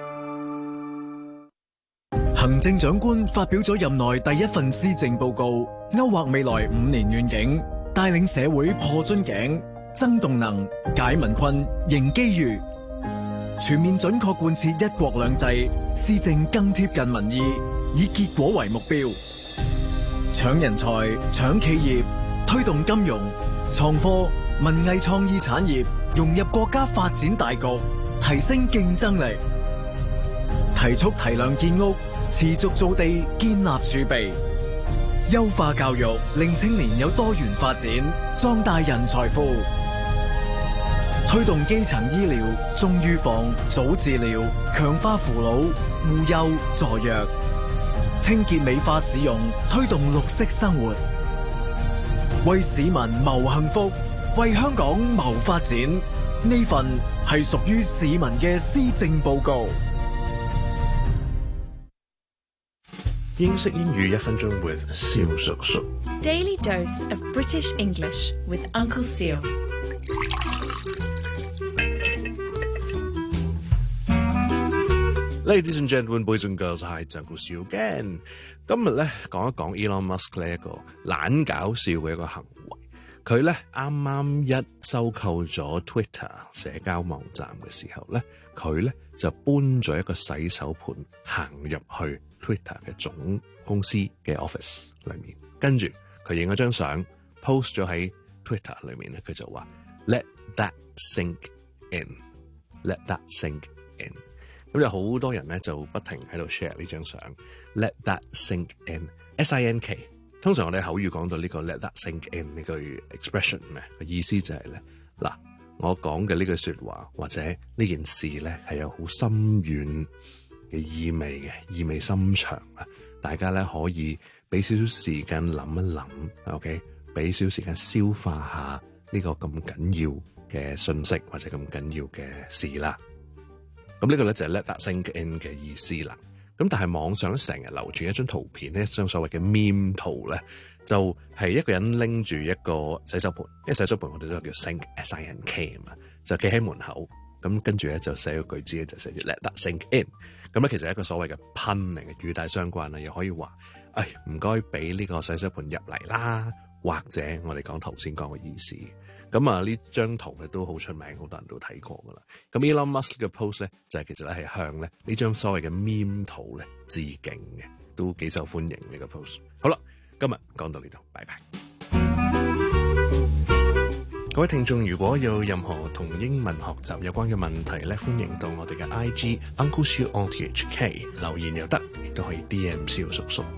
行政長官發表咗任內第一份施政報告，勾畫未來五年願景，帶領社會破樽頸、增動能、解民困、迎機遇，全面準確貫徹一國兩制，施政更貼近民意，以結果為目標。搶人才、搶企業，推動金融、創科、文藝創意產業融入國家發展大局，提升競爭力，提速提量建屋，持續造地建立儲備，優化教育令青年有多元發展，壯大人才庫，推動基層醫療重預防早治療，強化扶老護幼助弱，清潔美化市容，推動綠色生活，為市民謀幸福，為香港謀發展。呢份係屬於市民嘅施政報告。 英式英語一分鐘 with 蕭叔叔。 Daily dose of British English with Uncle Seal。 Ladies and gentlemen, boys and girls, hi, it's Uncle Seal again。 今日咧講一講 Elon Musk 咧一個懶搞笑嘅一個行為。佢咧啱啱一收購咗 Twitter 社交網站嘅時候咧，佢咧就搬咗一個洗手盤行入去 Twitter 嘅總公司嘅 office 裏面，跟住佢影咗張相 post 咗喺 Twitter 裏面咧，佢就話 Let that sink in，Let that sink in。咁有好多人咧就不停喺度 share 呢張相 Let that sink in，S I N K。通常我哋口語講到呢個 Let that sink in 呢句 expression 咧，個意思就係咧嗱，我講嘅呢句說話或者呢件事咧係有好深遠嘅意味嘅，意味深長啊！大家咧可以俾少少時間諗一諗 ，OK？ 俾少少時間消化下呢個咁緊要嘅信息或者咁緊要嘅事啦。咁呢個咧就係 Let that sink in 嘅意思啦。咁但係網上成日流傳一張圖片咧，一張所謂嘅 meme 圖咧，就係、是、一個人拎住一個洗手盤，因為洗手盤我哋都叫 sink S I N K 啊嘛，就企喺門口，咁跟住咧就寫個句子咧就寫住 Let that sink in。咁咧其實係一個所謂嘅噴嚟嘅，語帶相關啦，又可以話，誒唔該俾呢個洗手盤入嚟啦，或者我哋講頭先講嘅意思。 咁啊呢張圖咧都好出名，好多人都睇過噶啦。咁 Elon Musk 嘅 post 咧就係、是、其實咧係向咧呢張所謂嘅 meme 圖咧致敬嘅，都幾受歡迎呢個 post。好啦，今日講到呢度，拜拜。各位聽眾，如果有任何同英文學習有關嘅問題咧，歡迎到我哋嘅 I G Uncle Siu O T H K 留言又得，亦都可以 D M 蕭叔叔。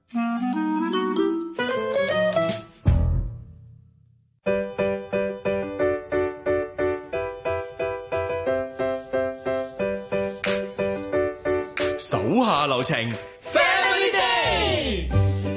手下留情 ，Family Day。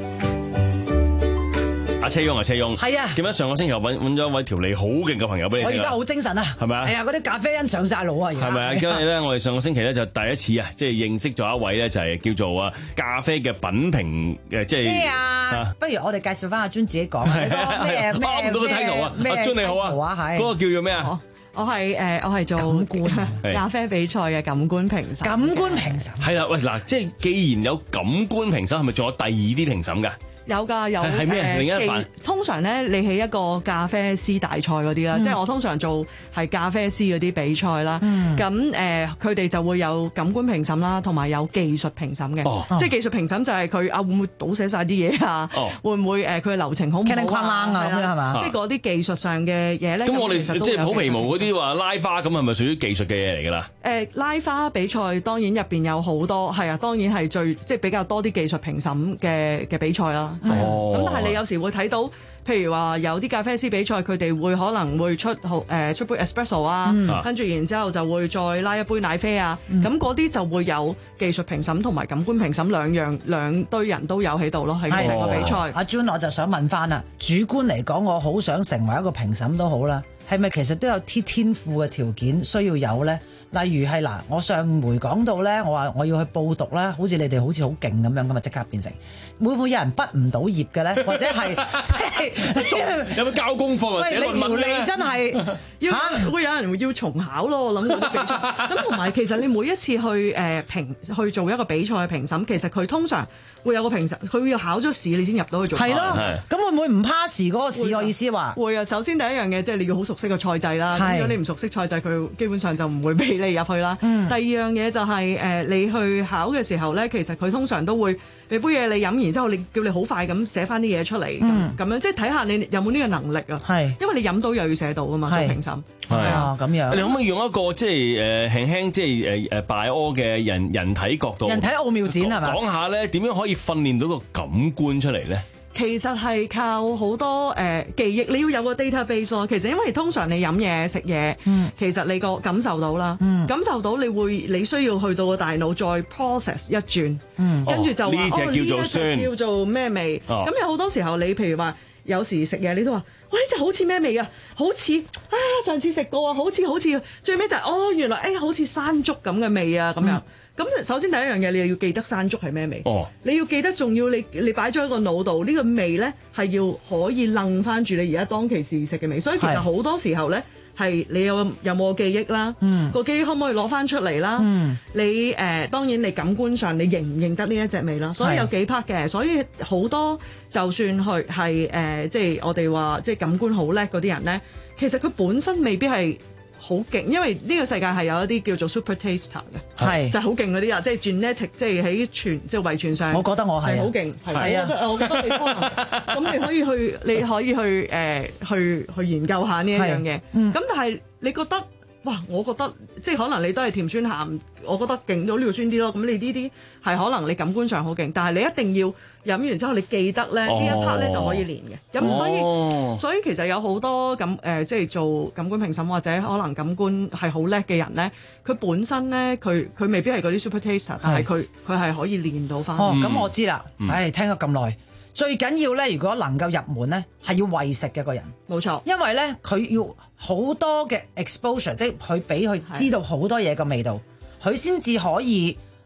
阿車翁啊，車翁， 係啊， 點解上個星期我揾揾咗一位條脷好勁嘅朋友俾你？ 我而家好精神啊， 係咪啊？ 係啊，嗰啲咖啡因上晒腦啊， 係咪啊？因為咧，我哋上個星期咧就第一次啊，即係認識咗一位咧，就係叫做啊咖啡嘅品評嘅，即係咩啊？不如我哋介紹翻阿尊自己講咩咩咩？ 我唔到個睇圖啊，阿尊你好啊，嗰個叫做咩啊？ 我係誒，我係做咖啡比賽嘅感官評審。 感官評審係啦，喂嗱，即係既然有感官評審，係咪仲有第二啲評審㗎？ 有㗎，有係咩？ 呃、 另一範通常咧，你喺一個咖啡師大賽嗰啲啦，嗯、即係我通常做係咖啡師嗰啲比賽啦。咁誒、嗯，佢哋、呃、就會有感官評審啦，同埋有技術評審嘅。哦、即係技術評審就係佢啊，會唔會倒瀉晒啲嘢啊？哦、會唔會誒佢嘅流程好唔好啊？係啦，係嘛？即係嗰啲技術上嘅嘢咧。咁我哋即係普皮毛嗰啲話拉花咁，係咪屬於技術嘅嘢嚟㗎啦？ 誒拉花比賽當然入邊有好多係啊，當然係最即係比較多啲技術評審嘅嘅比賽啦。 哦， 咁但係你有時會睇到，譬如話有啲咖啡師比賽，佢哋會可能會出好誒出杯 espresso 啊，跟住、嗯、然之後就會再拉一杯奶啡啊，咁嗰啲就會有技術評審同埋感官評審兩樣兩堆人都有喺度咯，喺成個比賽。 阿 June 我就想問翻啦，主觀嚟講，我好想成為一個評審都好啦，係咪其實都有啲天賦嘅條件需要有咧？例如係嗱，我上回講到咧，我話我要去報讀啦，好似你哋好似好勁咁樣噶嘛，即刻變成會唔會有人畢唔到業嘅咧？或者係即係有冇交功課啊？寫論文咧？ 你真係要會有人要重考咯，我諗嗰啲比賽。咁同埋其實你每一次去誒、呃、評去做一個比賽嘅評審，其實佢通常會有個評審，佢要考咗試你先入到去做。 係咯，咁會唔會唔 pass 嗰個試？我意思話會啊。首先第一樣嘢即係你要好熟悉個賽制啦。咁如果你唔熟悉賽制，佢基本上就唔會俾你入去啦。嗯、第二樣嘢就係、是、誒、呃，你去考嘅時候咧，其實佢通常都會俾杯嘢你飲，然之後你叫你好快咁寫翻啲嘢出嚟，咁、嗯、樣即係睇下你有冇呢個能力啊。係，因為你飲到又要寫到噶嘛，做評審。 係啊，咁樣。 你可唔可以用一個即係誒輕輕即係誒誒 bio 嘅人人體角度？ 人體奧妙展係咪？ 講下咧，點樣可以訓練到個感官出嚟咧？ 其實係靠好多誒、呃、記憶，你要有個 database 咯。其實因為通常你飲嘢食嘢，嗯、其實你個感受到啦，嗯、感受到你會你需要去到個大腦再 process 一轉，嗯、跟住就話呢隻叫做酸， 叫做咩味？咁、哦、有好多時候你譬如話有時食嘢你都話，哇呢隻好似咩味啊？好似啊上次食過啊，好似好似最尾就係、是、哦原來誒、哎、好似山竹咁嘅味啊咁樣。嗯咁首先第一樣嘢，你又要記得山竹係咩味？哦，你要記得，仲要你你擺咗喺個腦度，呢、呢個味咧係要可以楞翻住你而家當其時食嘅味。所以其實好多時候咧，係你有有冇個記憶啦？嗯，個記憶可唔可以攞翻出嚟啦？嗯，你誒、呃、當然你感官上你認唔認得呢一隻味啦？所以有幾 part 嘅，所以好多就算係係誒，即係我哋話即係感官好叻嗰啲人咧，其實佢本身未必係好勁，因為呢個世界係有一啲叫做 super taster 嘅，係就係好勁嗰啲啊，即係 genetic，即係喺傳即係遺傳上。 我覺得我係好勁，係啊，我覺得你可能咁你可以去，你可以去誒、呃、去去研究下呢一樣嘢。咁、嗯、但係你覺得？哇！我覺得即係可能你都係甜酸鹹，我覺得勁咗呢個酸啲咯。咁你呢啲係可能你感官上好勁，但係你一定要飲完之後你記得咧，哦、呢一 part 咧就可以練嘅。咁、哦、所以、哦、所以其實有好多咁誒、呃，即係做感官評審或者可能感官係好叻嘅人咧，佢本身咧佢佢未必係嗰啲 super taster，但係佢佢係可以練到翻。 哦，咁我知啦。唉、嗯哎，聽咗咁耐。最緊要咧，如果能夠入門咧，係要餵食嘅個人， 冇錯。因為咧，佢要好多嘅 exposure，即係佢俾佢知道好多嘢嘅味道，佢先至可以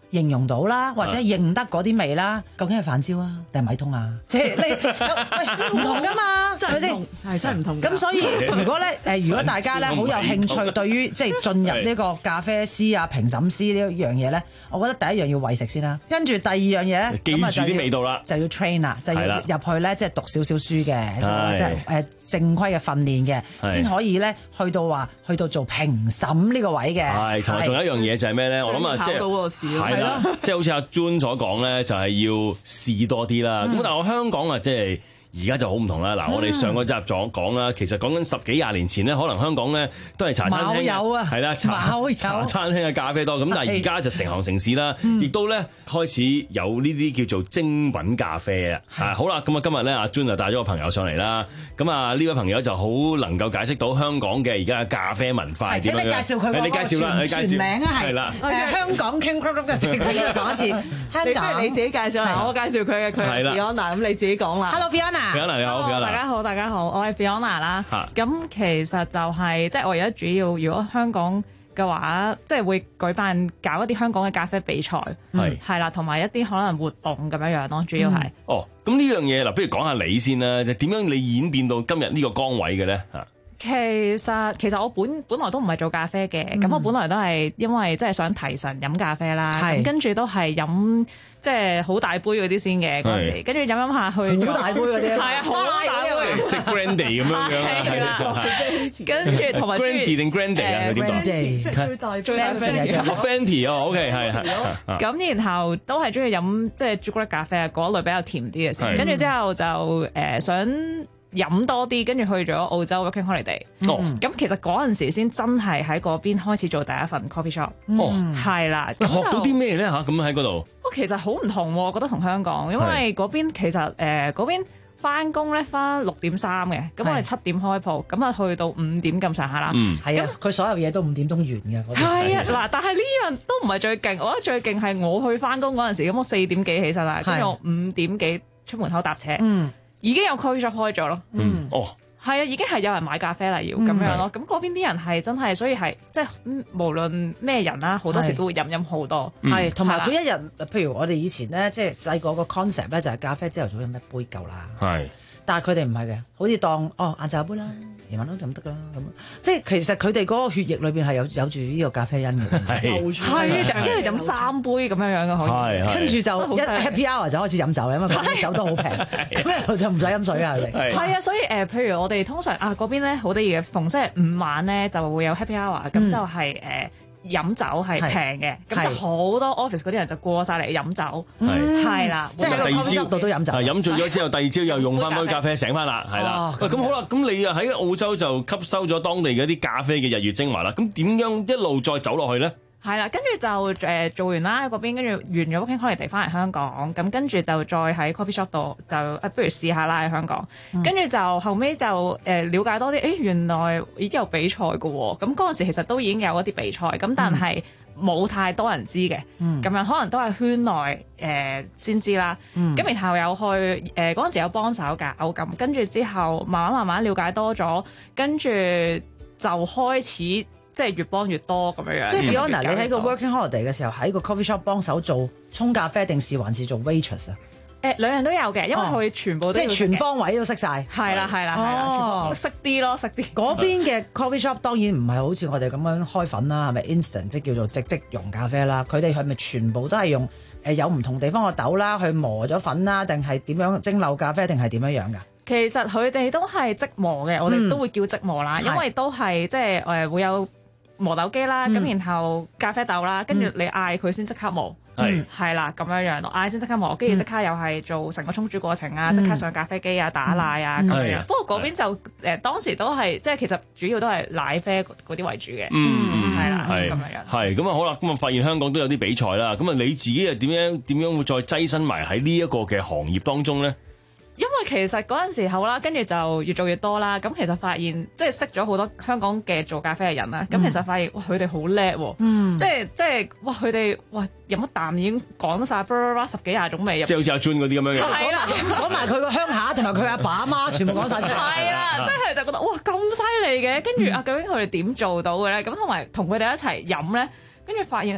形容到啦，或者認得嗰啲味啦，究竟係飯焦啊定係米通啊？即係你唔同噶嘛，係咪先？ 係真係唔同。 咁所以如果咧誒，如果大家咧好有興趣對於即係進入呢個咖啡師啊、評審師呢一樣嘢咧，我覺得第一樣要餵食先啦，跟住第二樣嘢咧， 記住啲味道啦， 就要 train 啦，就要入去咧，即係讀少少書嘅，即係誒正規嘅訓練嘅，先可以咧去到話去到做評審呢個位嘅。係， 同埋仲有一樣嘢就係咩咧？我諗啊，即係係啦，即係好似阿 June 所講咧，就係要試多啲啦。咁但係我香港啊，即係。而家就好唔同啦！嗱、嗯，我哋上個集講講啦，其實講緊十幾廿年前咧，可能香港咧都係茶餐廳，係啦、啊，茶茶餐廳嘅咖啡多。咁但係而家就成行成市啦，亦、嗯、都咧開始有呢啲叫做精品咖啡啊！啊，好啦，咁啊今日咧阿 June 就帶咗個朋友上嚟啦。咁啊呢位朋友就好能夠解釋到香港嘅而家嘅咖啡文化係點樣。請你介紹佢個全全名啊，係啦，誒香港 King Club 嘅，請你講一次。 香港你自己介紹啦，我介紹佢嘅，佢係 Fiona，咁你自己講啦。Hello Fiona。 Fiona 你好 ，Fiona。大家好，大家好，我係 Fiona 啦。咁其實就係即係我而家主要，如果香港嘅話，即係會舉辦搞一啲香港嘅咖啡比賽，係係啦，同埋一啲可能活動咁樣樣咯，主要係。 哦，咁呢樣嘢嗱，不如講下你先啦，點樣你演變到今日呢個崗位嘅咧？嚇。 其實其實我本本來都唔係做咖啡嘅，咁、嗯、我本來都係因為即係想提神飲咖啡啦，咁跟住都係飲即係好大杯嗰啲先嘅嗰陣時，跟住飲飲下去好大杯嗰啲， 係啊，好大杯， 即係 Grande 咁樣樣，係啦， 跟住同埋 Grande 定 Grande 啊？點講？ 最大最大杯 Fenty 哦 ，OK 係係。 咁然後都係中意飲即係朱古力咖啡啊，嗰類比較甜啲嘅先，跟住之後就誒想飲多啲，跟住去咗澳洲 working holiday。哦，咁其實嗰陣時先真係喺嗰邊開始做第一份 coffee shop。哦，係啦。 學到啲咩咧嚇？咁喺嗰度？ 哦，其實好唔同喎，我覺得同香港，因為嗰邊其實誒嗰、呃、邊翻工咧翻六點三嘅，咁我哋七點開鋪，咁啊去到五點咁上下啦。 嗯，係啊，佢所有嘢都五點鐘完嘅。 係啊，嗱，但係呢樣都唔係最勁，我覺得最勁係我去翻工嗰陣時，咁我四點幾起身啦，跟住我五點幾出門口搭車。嗯。已經有 coffee shop 開咗咯， 嗯，哦， 係啊，已經係有人買咖啡啦，要咁樣咯。咁嗰邊啲人係真係，所以係即係無論咩人啦，好多時都會飲飲好多。 係，同埋佢一日，譬如我哋以前咧，即係細個個 concept 咧，就係咖啡朝頭早飲一杯夠啦。係，但係佢哋唔係嘅，好似當哦晏晝一杯啦，夜晚都飲得㗎啦咁。即係其實佢哋嗰個血液裏邊係有有住呢個咖啡因嘅。係， 係，跟住飲三杯咁樣樣嘅可以。 跟住就一 happy hour 就開始飲酒啦，因為嗰邊酒都好平，咁就唔使飲水啊。 係啊，所以誒，譬如我哋通常啊嗰邊咧好得意嘅，逢星期五晚咧就會有 happy hour，咁就係誒。飲酒係平嘅，咁就好多 office 嗰啲人就過晒嚟飲酒，係啦， 即係喺個 coffee shop 度都飲酒。 飲醉咗之後，第二朝又用翻杯咖啡醒翻啦，係啦。咁好啦，咁你又喺澳洲就吸收咗當地嘅啲咖啡嘅日月精華啦。咁點樣一路再走落去咧？ 係啦，跟住就誒、呃、做完啦喺嗰邊，跟住完咗 working holiday 翻嚟香港，咁跟住就再喺 coffee shop 度就誒、啊，不如試下啦喺香港。跟住、嗯、就後尾就誒、呃、了解多啲，誒原來已經有比賽嘅喎。咁嗰陣時其實都已經有一啲比賽，咁但係冇太多人知嘅。咁、嗯、樣可能都係圈內誒先、呃、知啦。咁、嗯、然後有去誒嗰陣時有幫手搞咁，跟住之後慢慢慢慢了解多咗，跟住就開始。即係越幫越多咁樣樣。 所以 Fiona，你喺個 working holiday 嘅時候喺個 coffee shop 幫手做沖咖啡定是還是做 waitress 啊？ 誒兩樣都有嘅，因為佢全部都即係全方位都識晒。 係啦係啦係啦，識識啲咯，識啲。 嗰邊嘅 coffee shop 當然唔係好似我哋咁樣開粉啦，係咪 instant 即叫做即即溶咖啡啦？佢哋係咪全部都係用誒有唔同地方嘅豆啦，去磨咗粉啦，定係點樣蒸餾咖啡定係點樣樣㗎？ 其實佢哋都係即磨嘅，我哋都會叫即磨啦，嗯、因為都係即係誒會有。磨豆機啦，咁、嗯、然後咖啡豆啦，跟住你嗌佢先即刻磨，係係啦咁樣樣咯，嗌先即刻磨，跟住即刻又係做成個沖煮過程啊，即、嗯、刻上咖啡機啊，打奶啊咁、嗯、樣。不過嗰邊就誒、呃、當時都係即係其實主要都係奶啡嗰啲為主嘅，嗯係啦咁樣樣。係咁啊好啦，咁啊發現香港都有啲比賽啦，咁啊你自己又點樣點樣會再躋身埋喺呢一個嘅行業當中咧？ 因為其實嗰陣時候啦，跟住就越做越多啦。咁其實發現即係識咗好多香港嘅做咖啡嘅人啦。咁、嗯、其實發現哇，佢哋好叻喎。嗯。即係即係哇，佢哋哇飲一啖已經講晒十幾廿種味。 即係好似阿 June 嗰啲咁樣樣。 係啦，講埋佢個鄉下同埋佢阿爸阿媽全部講晒出嚟。 係啦，即係就覺得哇咁犀利嘅。跟住啊，究竟佢哋點做到嘅咧？咁同埋同佢哋一齊飲咧，跟住發現誒。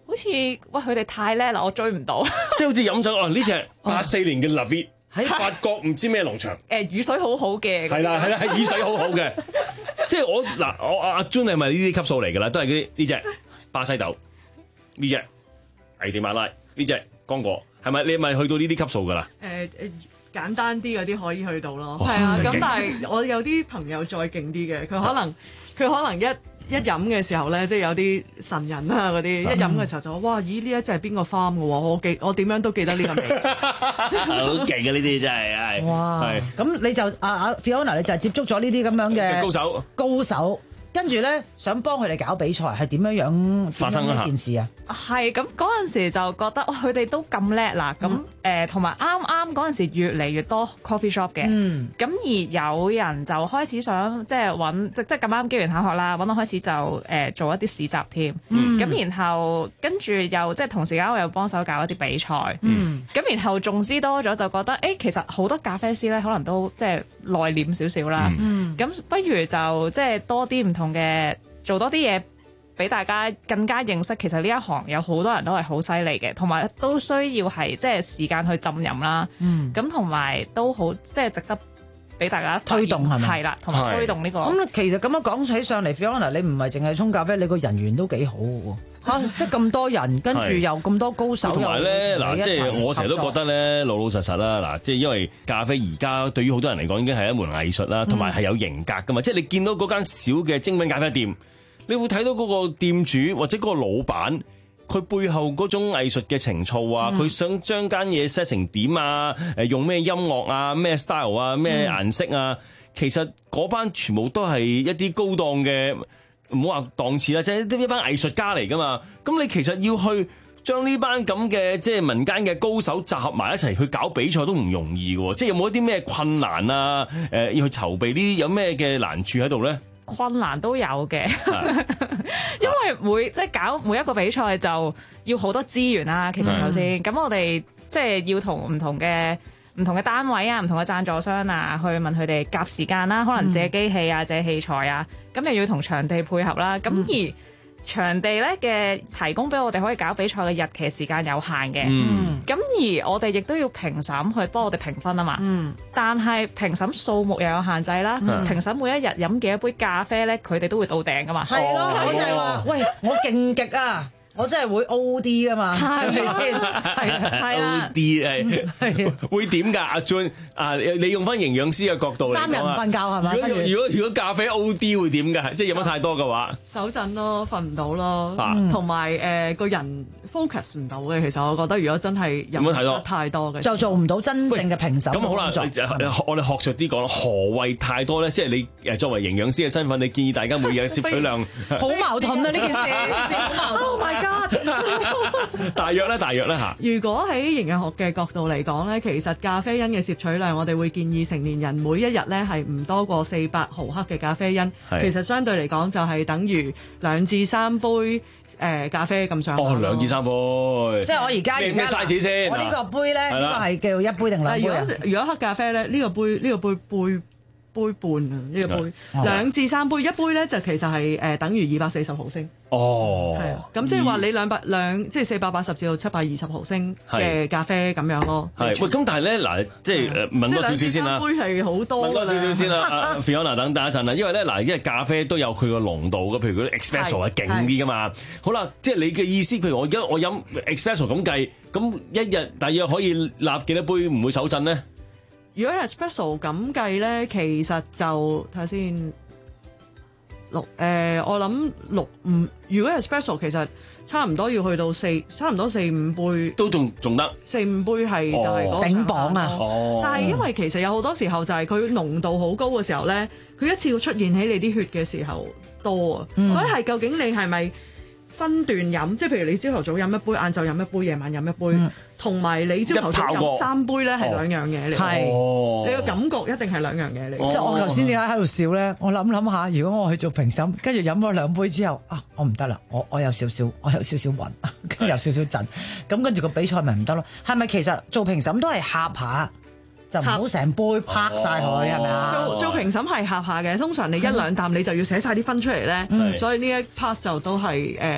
好似喂佢哋太叻啦，我追唔到。 即係好似飲酒啊！呢隻八四年嘅 Lafite 喺法國唔知咩農場。 誒雨水好好嘅。 係啦係啦，係雨水好好嘅。即係我嗱我阿 June 係咪呢啲級數嚟㗎啦？都係啲呢隻巴西豆，呢隻危地馬拉，呢隻剛果，係咪你係咪去到呢啲級數㗎啦？ 誒誒、呃、簡單啲嗰啲可以去到咯。 哇係啊，咁真係勁但係我有啲朋友再勁啲嘅，佢可能佢可能一。一飲嘅時候咧，即係有啲神人啊嗰啲，一飲嘅時候就話：哇！咦，呢一隻係邊個 farm 嘅喎？我記我點樣都記得呢個味。 好勁嘅呢啲真係係。 哇！ 係咁你就啊啊 Fiona，你就係接觸咗呢啲咁樣嘅高手高手，跟住咧想幫佢哋搞比賽，係點樣樣發生呢件事啊？ 係咁嗰陣時就覺得，哇！佢哋都咁叻啦，咁誒同埋啱啱嗰陣時越嚟越多 coffee shop 嘅，咁、 嗯、 而有人就開始想即係揾，即即係咁啱機緣巧合啦，揾到開始就誒、呃、做一啲市集添，咁、 嗯、 然後跟住又即係同時間我又幫手搞一啲比賽，咁、 嗯、 然後仲知多咗就覺得，誒、欸、其實好多咖啡師咧可能都即係內斂少少啦，咁、 嗯、 不如就即係多啲唔同嘅做多啲嘢。俾大家更加認識，其實呢一行有好多人都係好犀利嘅，同埋都需要係即係時間去浸淫啦。咁同埋都好即係值得俾大家推動係咪？ 係啦，同埋推動呢、呢個。 咁其實咁樣講起上嚟 Fiona，你唔係淨係沖咖啡，你個人緣都幾好喎。嚇，識咁多人，跟住又咁多高手。 同埋咧，嗱，即係我成日都覺得咧，老老實實啦，嗱，即係因為咖啡而家對於好多人嚟講已經係一門藝術啦，同埋係有型格噶嘛。即係你見到嗰間小嘅精品咖啡店。你會睇到嗰個店主或者嗰個老闆，佢背後嗰種藝術嘅情操啊，佢、嗯、想將間嘢 set 成點啊，誒用咩音樂啊，咩 style 啊，咩顏色啊，嗯、其實嗰班全部都係一啲高檔嘅，唔好話檔次啦，即係一班藝術家嚟噶嘛。咁你其實要去將呢班咁嘅即係民間嘅高手集合埋一齊去搞比賽都唔容易嘅，即係有冇一啲咩困難啊？誒要去籌備呢啲有咩嘅難處喺度咧？ 困難都有嘅，因為每即係搞每一個比賽就要好多資源啦。其實首先，咁、嗯、我哋即係要同唔同嘅唔同嘅單位啊、唔同嘅贊助商啊，去問佢哋夾時間啦，可能借機器啊、借器材啊，咁又要同場地配合啦。咁、嗯、而場地咧嘅提供俾我哋可以搞比賽嘅日期時間有限嘅，咁、嗯、而我哋亦都要評審去幫我哋評分啊嘛。嗯、但係評審數目又有限制啦。嗯、評審每一日飲幾多杯咖啡咧，佢哋都會到訂噶嘛。 係咯、哦，我就係話，喂，我勁極啊！我真係會 O D 噶嘛，係咪先？係啊 O D 係會點㗎？阿 June 啊，你用翻營養師嘅角度嚟講， 三日唔瞓覺係咪？ 如果如果如果咖啡 O D 會點㗎？即係飲得太多嘅話， 手震咯，瞓唔到咯，同埋誒個人 focus 唔到嘅。其實我覺得，如果真係飲得太多嘅， 就做唔到真正嘅評審。 咁好啦，我哋學術啲講，何謂太多咧？即係你誒作為營養師嘅身份，你建議大家每日攝取量好矛盾啊！呢件事，Oh my God！ 大約咧，大約咧嚇。 如果喺營養學嘅角度嚟講咧，其實咖啡因嘅攝取量，我哋會建議成年人每一日咧係唔多過四百毫克嘅咖啡因。其實相對嚟講就係等於兩至三杯誒、呃、咖啡咁上下。 哦，兩至三杯。 即係我而家而家 size 先。 我呢個杯咧，呢、呢個係叫一杯定兩杯啊？ 如果黑咖啡咧，呢、呢個杯呢、呢個杯杯。杯半啊！呢、這個杯兩至三杯，一杯咧就其實係誒、呃、等於二百四十毫升。 哦， 係啊，咁即係話你兩百兩即係四百八十至到七百二十毫升嘅咖啡咁樣咯。 係喂，咁但係咧嗱，即係誒問多少少先啦。 杯係好多。 問多少少先啦，阿 Fiona 等等一陣啦，因為咧嗱，因為咖啡都有佢個濃度嘅，譬如嗰啲 espresso 係勁啲噶嘛。好啦，即係你嘅意思，譬如我而家我飲 espresso 咁計，咁一日大約可以立幾多杯唔會手震咧？ 如果係 espresso 咁計咧，其實就睇下先六誒、呃，我諗六五。如果係 espresso，其實差唔多要去到四，差唔多四五杯都仲仲得。四五杯係就係嗰個頂榜啊！ 哦、但係因為其實有好多時候就係佢濃度好高嘅時候咧，佢一次要出現喺你啲血嘅時候多啊，嗯、所以係究竟你係咪分段飲？即係譬如你朝頭早飲一杯，晏晝飲一杯，夜晚飲一杯。嗯同埋你朝頭早飲三杯咧，係兩樣嘢嚟。係、哦，你個感覺一定係兩樣嘢嚟。 即係、哦、我頭先點解喺度笑咧？我諗諗下，如果我去做評審，跟住飲咗兩杯之後，啊，我唔得啦，我我有少少，我有少少暈，跟住有少少震，咁跟住個比賽咪唔得咯？係咪其實做評審都係呷下，就唔好成杯拍晒佢，係咪啊？ 做做評審係呷下嘅，通常你一兩啖你就要寫晒啲分出嚟咧，嗯、所以呢一 part 就都係誒。呃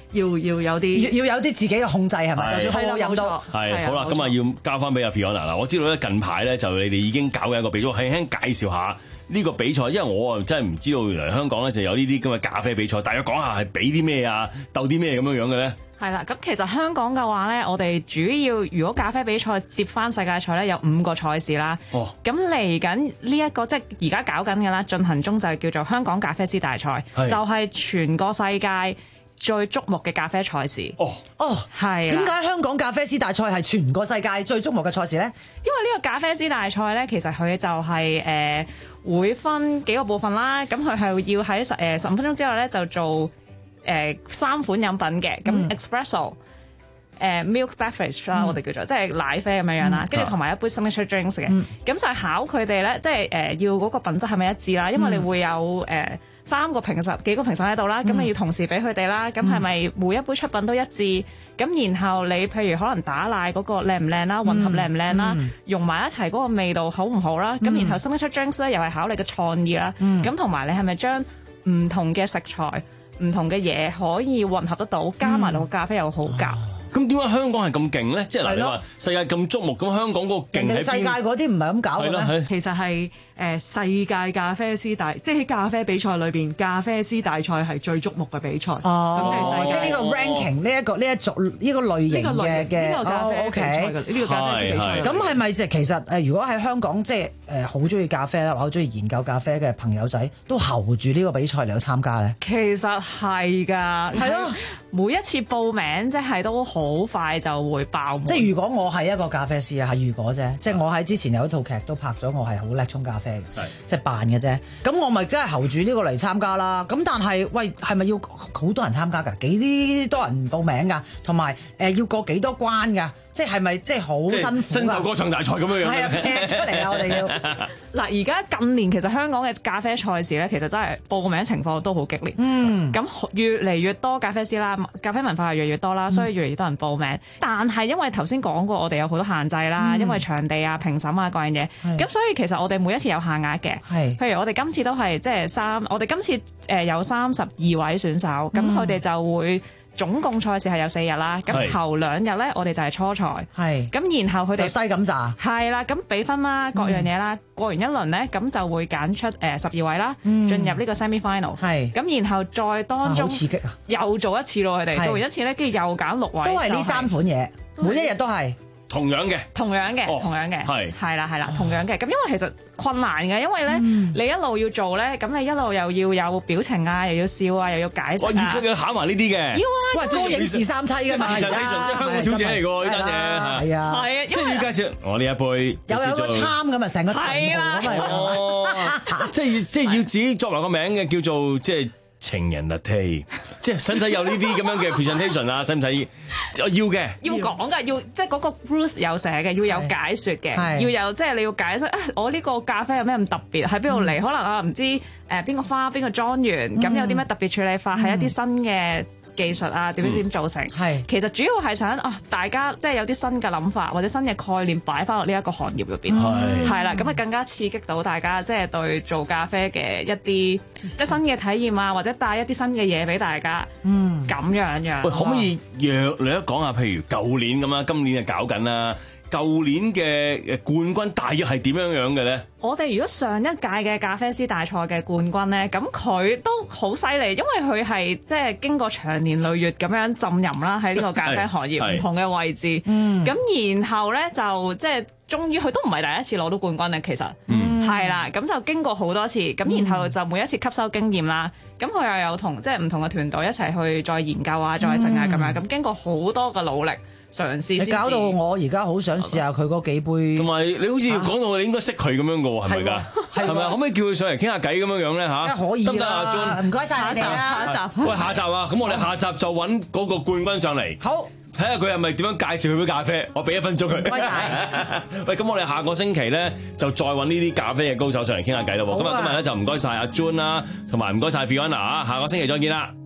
要要有啲要有啲自己嘅控制係咪？就算好好飲都係好啦。今日要交翻俾阿 Fiona 啦。我知道咧近排咧就你哋已經搞緊一個比賽，輕輕介紹下呢個比賽，因為我啊真係唔知道原來香港咧就有呢啲咁嘅咖啡比賽。大約講下係比啲咩啊，鬥啲咩咁樣樣嘅咧？ 係啦，咁其實香港嘅話咧，我哋主要如果咖啡比賽接翻世界賽咧，有五個賽事啦。哦，咁嚟緊呢一個即係而家搞緊嘅啦，進行中就係叫做香港咖啡師大賽，就係全個世界最矚目嘅咖啡賽事。哦哦， 係。 點解香港咖啡師大賽係全個世界最矚目嘅賽事咧？ 因為呢個咖啡師大賽咧，其實佢就係、是、誒、呃、會分幾個部分啦。咁佢係要喺十誒十五分鐘之內咧就做。誒、呃、三款飲品嘅，咁、嗯、espresso、呃、milk beverage 啦、嗯，我哋叫做即係奶啡咁樣樣啦，跟住同埋一杯 signature drinks 嘅，咁、嗯、就係考佢哋咧，即係誒要嗰個品質係咪一致啦？因為你會有誒、呃、三個評審幾個評審喺度啦，咁、嗯、你要同時俾佢哋啦，咁係咪每一杯出品都一致？咁、嗯、然後你譬如可能打奶嗰個靚唔靚啦，混合靚唔靚啦，融埋一齊嗰個味道好唔好啦？咁、嗯、然後 signature drinks 咧又係考你嘅創意啦，咁同埋你係咪將唔同嘅食材唔同嘅嘢可以混合得到，加埋落個咖啡又好夾。 咁點解香港係咁勁咧？即係嗱，你話世界咁矚目，咁香港嗰個勁喺邊？ 世界嗰啲唔係咁搞嘅咩？ 其實係誒世界咖啡師大，即係喺咖啡比賽裏邊，咖啡師大賽係最矚目嘅比賽。 哦，即係呢個 ranking 呢一個呢一組呢個類型嘅嘅。呢個咖啡比賽嘅呢個咖啡師比賽。咁係咪即係其實誒？如果喺香港即係誒好中意咖啡啦，或者好中意研究咖啡嘅朋友仔，都候住呢個比賽嚟到參加咧？ 其實係㗎，係咯。每一次報名即係都好快就會爆滿。 即係如果我係一個咖啡師啊，係如果啫，即係我喺之前有一套劇都拍咗，我係好叻沖咖啡嘅，即係扮嘅啫。咁我咪真係候住呢個嚟參加啦。咁但係喂，係咪要好多人參加㗎？幾多人報名㗎？同埋誒要過幾多關㗎？即係咪即係好辛苦？ 新秀歌唱大賽咁樣樣。 係啊，劈出嚟啊！我哋要嗱，而家近年其實香港嘅咖啡賽事咧，其實真係報名情況都好激烈。嗯，咁越嚟越多咖啡師啦，咖啡文化係越嚟越多啦，所以越嚟越多人報名。嗯、但係因為頭先講過，我哋有好多限制啦，嗯、因為場地啊、評審啊各樣嘢，咁所以其實我哋每一次有限額嘅。係，譬如我哋今次都係即係三，我哋今次誒有三十二位選手，咁佢哋就會。總共賽事係有四日啦，咁頭兩日咧，我哋就係初賽，係咁然後佢哋就西咁咋， 係啦，咁比分啦，各樣嘢啦，嗯、過完一輪咧，咁就會揀出誒十二位啦，嗯、進入呢個 semi final，係咁然後再當中、啊、刺激啊、又做一次咯，佢哋做完一次咧，跟住又揀六位， 都係呢三款嘢，每一日都係。 同樣嘅， 同樣嘅， 哦、 同樣嘅，係係啦係啦， 哦、 同樣嘅。咁因為其實困難嘅，因為咧、嗯、你一路要做咧，咁你一路又要有表情啊，又要笑啊，又要解釋啊。 我要考埋呢啲嘅。 要啊， 喂，多影視三棲㗎嘛。 其實非常即係香港小姐嚟㗎呢單嘢。係啊，係啊，即係要介紹我呢一杯。 有有個參咁啊，成個稱號咁啊。 即係即係要自己作埋個名嘅，叫做即係。情人 latte， 即係使唔使有呢啲咁樣嘅 presentation 啊？使唔使？要嘅， 要講㗎，要即係嗰個 rules 有寫嘅，要有解説嘅，要有即係你要解釋啊！我呢個咖啡有咩咁特別？喺邊度嚟？可能啊唔知誒邊個花邊個莊園，咁、嗯、有啲咩特別處理法？係、嗯、一啲新嘅技術啊，點點點造成？係、嗯、其實主要係想啊，大家即係有啲新嘅諗法或者新嘅概念擺翻落呢一個行業入邊，係係啦，咁啊更加刺激到大家即係對做咖啡嘅一啲即係新嘅體驗啊，或者帶一啲新嘅嘢俾大家，嗯，咁樣樣。 喂，可唔可以約你一講下？譬如舊年咁啦，今年就搞緊啦。舊年嘅誒冠軍大約係點樣樣嘅咧？ 我哋如果上一屆嘅咖啡師大賽嘅冠軍咧，咁佢都好犀利，因為佢係即係經過長年累月咁樣浸淫啦，喺呢個咖啡行業唔同嘅位置。咁、嗯、然後咧就即係終於佢都唔係第一次攞到冠軍咧，其實係啦。咁、嗯、就經過好多次，咁然後就每一次吸收經驗啦。咁佢又有同即係唔同嘅團隊一齊去再研究啊，再成啊咁樣。咁經過好多嘅努力。嘗試你搞到我而家好想試下佢嗰幾杯， 同埋你好似講到你應該識佢咁樣嘅喎，係咪㗎？係咪？可唔可以叫佢上嚟傾下偈咁樣樣咧嚇？ 可以，得唔得啊？John，唔該晒你哋啊！下一集， 喂，下集啊！咁我哋下集就揾嗰個冠軍上嚟。 好， 睇下佢係咪點樣介紹佢杯咖啡？我俾一分鐘佢。唔該晒。喂，咁我哋下個星期咧就再揾呢啲咖啡嘅高手上嚟傾下偈咯。咁啊，今日咧就唔該晒阿 John 啦，同埋唔該晒 Fiona 啊！下個星期再見啦。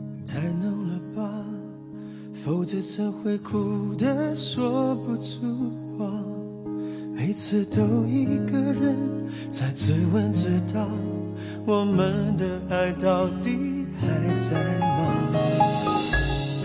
否則這會哭得說不出話，每次都一個人在自問自答，我們的愛到底還在嗎？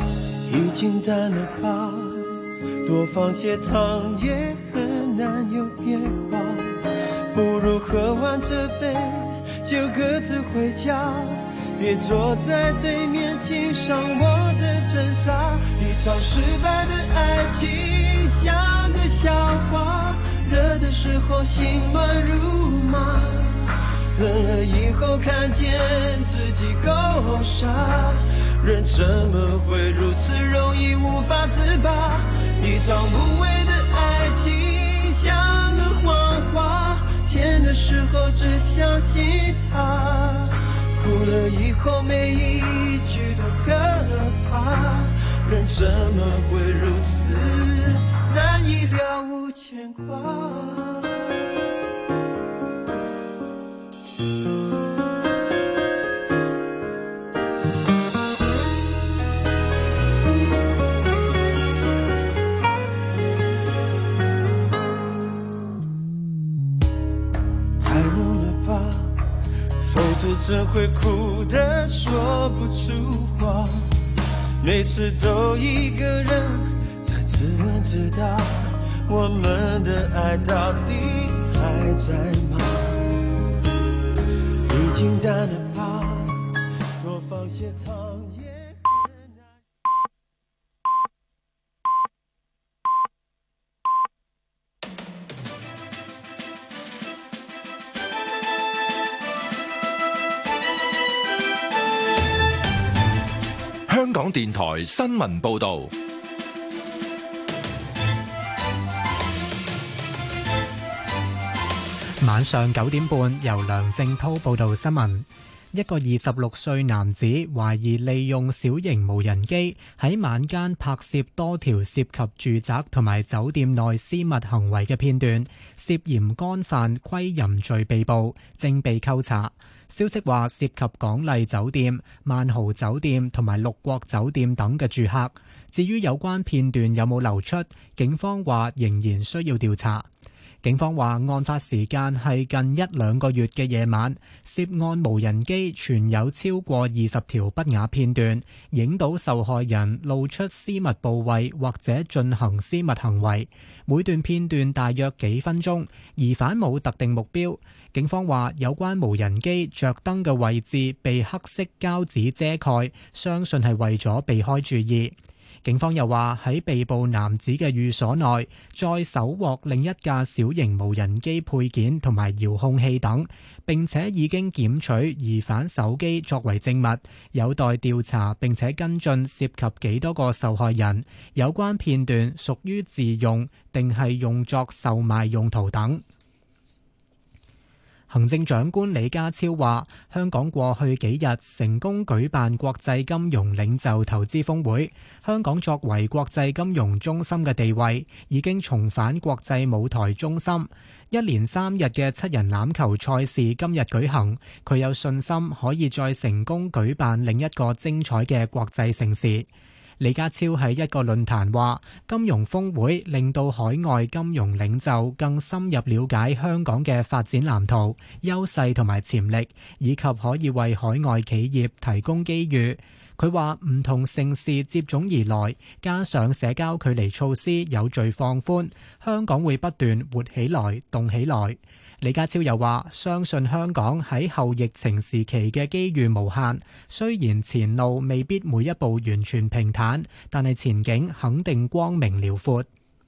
經淡了吧，多放些糖也很難有變化，不如喝完這杯就各自回家，別坐在對面欣賞我的掙扎。一場失敗的愛情像個笑話，熱的時候心亂如麻，冷了以後看見自己夠傻，人怎麼會如此容易無法自拔？一場無謂的愛情像個謊話，甜的時候只相信它，哭了以後每一句都可怕，人怎麼會如此難以了無牽掛？怎會哭得說不出話，每次都一個人才自問自答，我們的愛到底還在嗎？已經淡了吧，多放些糖也香港電台新聞報道， 晚上九點半，由梁正濤報道新聞。一個二十六歲男子懷疑利用小型無人機喺晚間拍攝多條涉及住宅同埋酒店內私密行為嘅片段，涉嫌干犯窺淫罪被捕，正被扣查。消息話涉及港麗酒店、萬豪酒店同埋六國酒店等嘅住客。至於有關片段有冇流出，警方話仍然需要調查。警方話案發時間係近一兩個月嘅夜晚，涉案無人機存有超過二十條不雅片段，影到受害人露出私密部位或者進行私密行為。每段片段大約幾分鐘，疑犯冇特定目標。警方話有關無人機着燈嘅位置被黑色膠紙遮蓋，相信係為咗避開注意。警方又話喺被捕男子嘅寓所內再搜獲另一架小型無人機配件同埋遙控器等，並且已經檢取疑犯手機作為證物，有待調查並且跟進涉及幾多個受害人，有關片段屬於自用定係用作售賣用途等。行政長官李家超話，香港過去幾日成功舉辦國際金融領袖投資峰會，香港作為國際金融中心嘅地位已經重返國際舞台中心。一連三日嘅七人欖球賽事今日舉行，佢有信心可以再成功舉辦另一個精彩嘅國際盛事。李家超喺一個論壇話，金融峰會令到海外金融領袖更深入了解香港嘅發展藍圖、優勢同埋潛力，以及可以為海外企業提供機遇。佢話唔同盛事接踵而來，加上社交距離措施有序放寬，香港會不斷活起來、動起來。李家超又話，相信香港喺後疫情時期嘅機遇無限，雖然前路未必每一步完全平坦，但係前景肯定光明遼闊。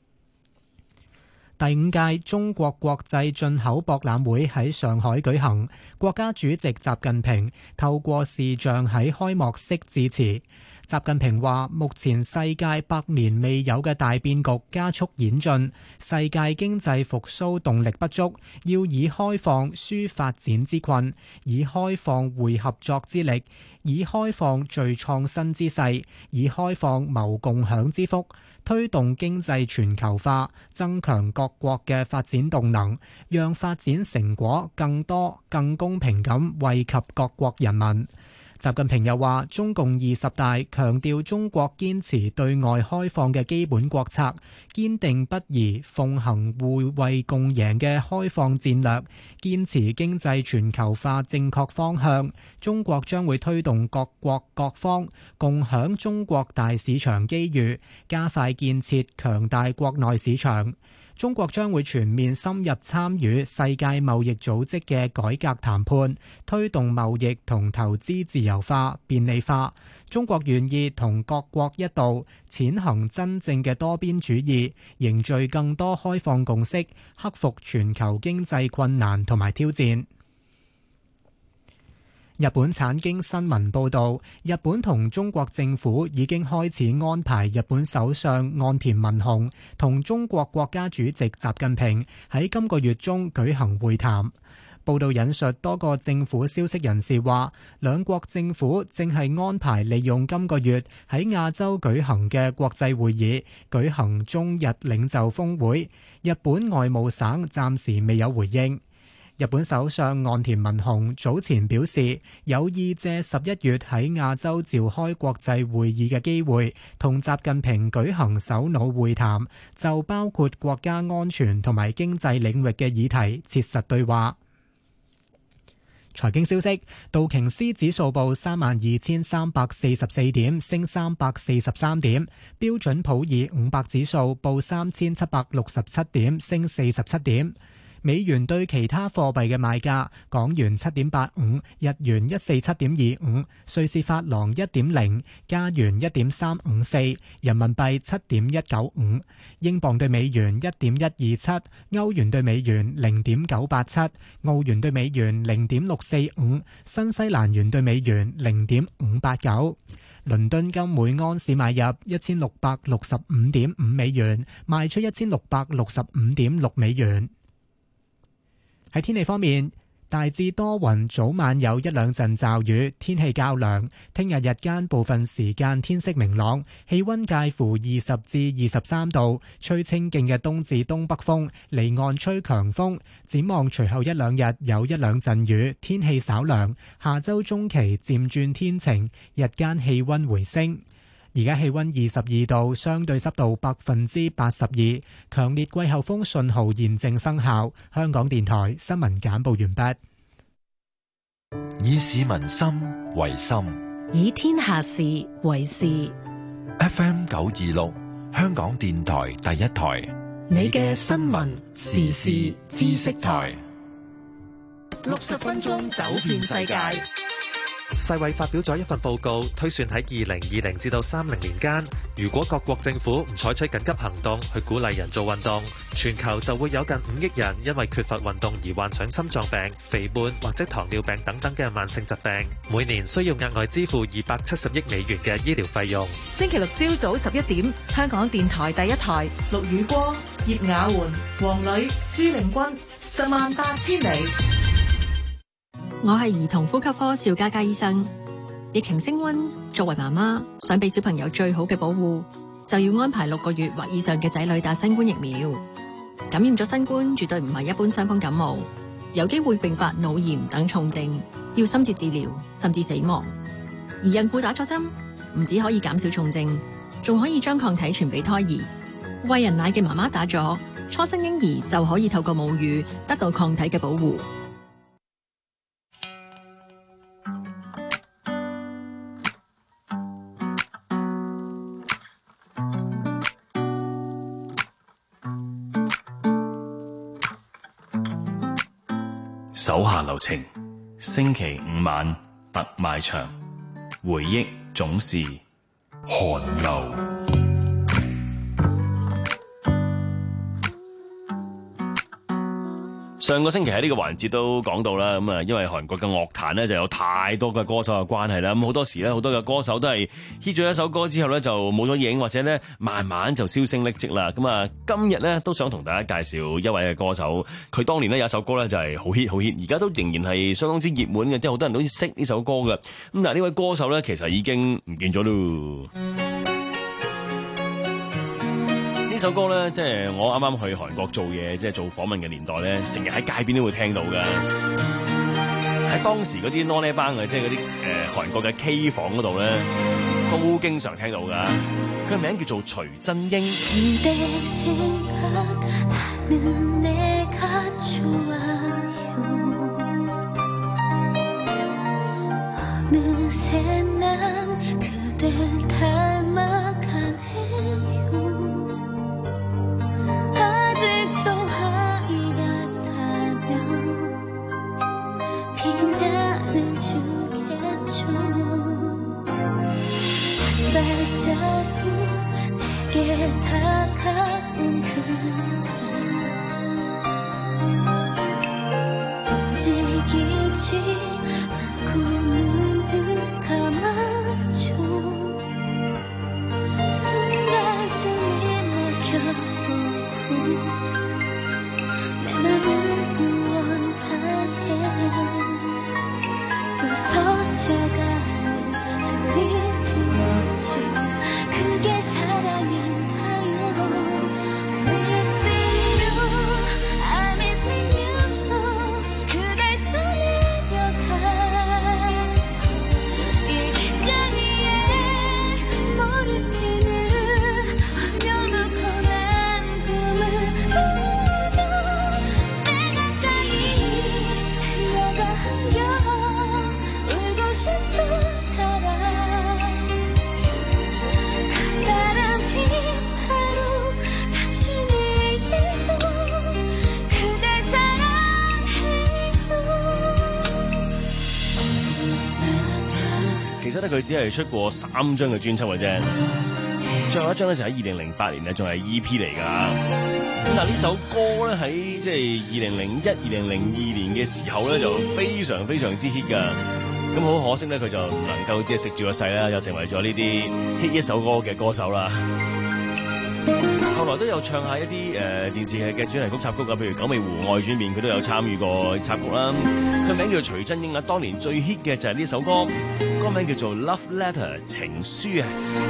第五屆中國國際進口博覽會喺上海舉行，國家主席習近平透過視像喺開幕式致辭。習近平話：目前世界百年未有嘅大變局加速演進，世界經濟復甦動力不足，要以開放紓發展之困，以開放匯合作之力，以開放聚創新之勢，以開放謀共享之福，推動經濟全球化，增強各國嘅發展動能，讓發展成果更多、更公平咁惠及各國人民。 習近平又話，中共二十大強調中國堅持對外開放嘅基本國策，堅定不移奉行互惠共贏嘅開放戰略，堅持經濟全球化正確方向。中國將會推動各國各方共享中國大市場機遇，加快建設強大國內市場。中國將會全面深入參與世界貿易組織嘅改革談判，推動貿易同投資自由化、便利化。中國願意同各國一道踐行真正嘅多邊主義，凝聚更多開放共識，克服全球經濟困難同埋挑戰。日本產經新聞報導，日本同中國政府已經開始安排日本首相岸田文雄同中國國家主席習近平喺今個月中舉行會談。報導引述多個政府消息人士話，兩國政府正係安排利用今個月喺亞洲舉行嘅國際會議，舉行中日領袖峰會。日本外務省暫時未有回應。日本首相岸田文雄早前表示，有意借十一月喺亞洲召開國際會議嘅機會，同習近平舉行首腦會談，就包括國家安全同埋經濟領域嘅議題切實對話。財經消息，道瓊斯指數報三萬二千三百四十四點，升三百四十三點；標準普爾五百指數報三千七百六十七點，升四十七點。美元對其他貨幣嘅賣價：港元七點八五，日元一四七點二五，瑞士法郎一點零，加元一點三五四，人民幣七點一九五，英鎊對美元一點一二七，歐元對美元零點九八七，澳元對美元零點六四五，新西蘭元對美元零點五八九。倫敦金每盎司買入一千六百六十五點五美元，賣出一千六百六十五點六美元。喺天氣方面，大致多雲，早晚有一兩陣驟雨，天氣較涼。聽日日間部分時間天色明朗，氣溫介乎二十至二十三度，吹清勁嘅東至東北風，離岸吹強風。展望隨後一兩日有一兩陣雨，天氣稍涼。下周中期漸轉天晴，日間氣溫回升。而家氣溫二十二度，相對濕度百分之八十二，強烈季候風信號現正生效。香港電台新聞簡報完畢。 以市民心為心， 以天下事為事。 F M 九二六，香港電台第一台， 你嘅新聞時事知識台， 六十分鐘走遍世界。 世衛發表咗一份報告，推算喺二零二零至到三零年間，如果各國政府唔採取緊急行動去鼓勵人做運動，全球就會有近五億人因為缺乏運動而患上心臟病、肥胖或者糖尿病等等嘅慢性疾病，每年需要額外支付二百七十億美元嘅醫療費用。 星期六朝早十一點，香港電台第一台，陸宇光、葉雅媛、黃磊、朱玲君，十萬八千里。 我係兒童呼吸科邵嘉嘉醫生。疫情升溫，作為媽媽想俾小朋友最好嘅保護，就要安排六個月或以上嘅仔女打新冠疫苗。感染咗新冠絕對唔係一般傷風感冒，有機會併發腦炎等重症，要深切治療甚至死亡。而孕婦打咗針，唔止可以減少重症，仲可以將抗體傳俾胎兒。餵人奶嘅媽媽打咗，初生嬰兒就可以透過母乳得到抗體嘅保護。 手下留情，星期五晚特賣場，回憶總是寒流。 上個星期喺呢個環節都講到啦，咁啊，因為韓國嘅樂壇呢就有太多嘅歌手嘅關係啦，咁好多時咧好多嘅歌手都係 hit 咗一首歌之後咧就冇咗影，或者咧慢慢就銷聲匿跡啦。咁啊，今日咧都想同大家介紹一位嘅歌手，佢當年咧有一首歌咧就係好 hit 好 hit，而家都仍然係相當之熱門嘅，即係好多人都識呢首歌嘅。咁但係呢位歌手咧其實已經唔見咗咯。呢首歌咧，即係我啱啱去韓國做嘢，即係做訪問嘅年代咧，成日喺街邊都會聽到㗎。 喺當時嗰啲 non-air bang 嘅，即係嗰啲誒韓國嘅 K 房嗰度咧，都經常聽到㗎。佢名叫做徐真英。佢只係出過三張嘅專輯嘅啫，最後一張咧就喺二零零八年咧，仲係 E P 嚟㗎。咁但係呢首歌咧喺即係二零零一、二零零二年嘅時候咧就非常非常之 hit 㗎。咁好可惜咧，佢就唔能夠即係食住個勢啦，又成為咗呢啲 hit 一首歌嘅歌手啦。後來都有唱下一啲誒、呃、電視劇嘅主題曲插曲啊，譬如《九尾狐外傳》面佢都有參與過插曲啦。佢名叫徐真英啊，當年最 hit 嘅就係呢首歌，歌名叫做《Love Letter》情書啊。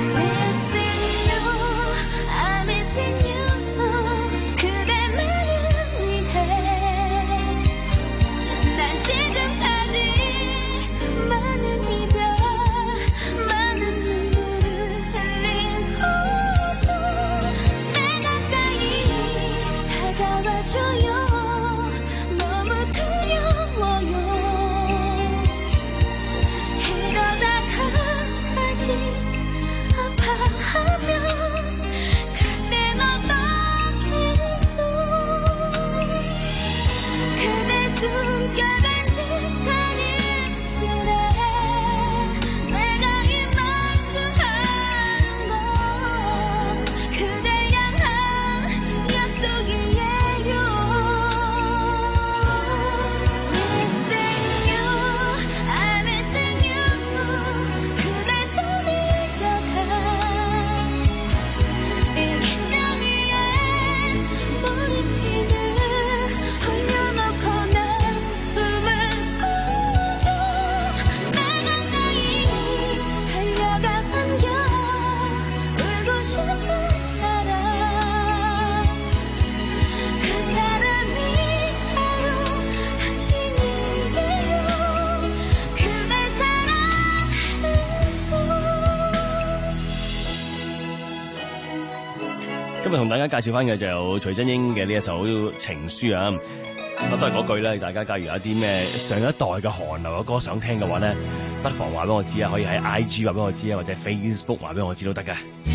今日同大家介紹翻嘅就有徐真英嘅呢一首情書啊，都係嗰句咧，大家假如有一啲咩上一代嘅韓流嘅歌想聽嘅話咧，不妨話俾我知啊，可以喺 I G 話俾我知啊，或者 Facebook 話俾我知都得嘅。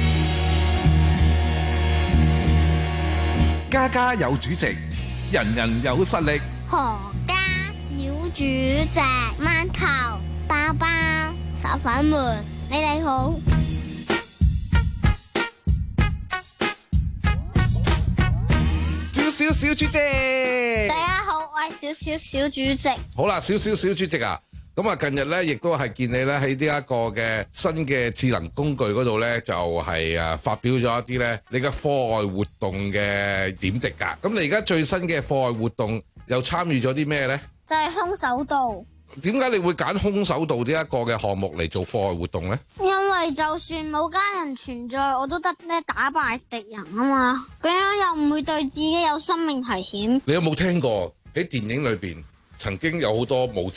家家有主席，人人有實力。 何家小主席，饅頭、包包、手粉們，你哋好。 小小小主席， 大家好，我係小小小主席。 好啦，小小小主席啊，咁啊，近日咧亦都係見你咧喺呢一個嘅新嘅智能工具嗰度咧，就係誒發表咗一啲咧你嘅課外活動嘅點滴噶。咁你而家最新嘅課外活動又參與咗啲咩咧？ 就係空手道。 點解你會揀空手道呢一個嘅項目嚟做課外活動咧？ 因為就算冇家人存在，我都得咧打敗敵人啊嘛，咁樣又唔會對自己有生命危險。 你有冇聽過喺電影裏邊曾經有好多武者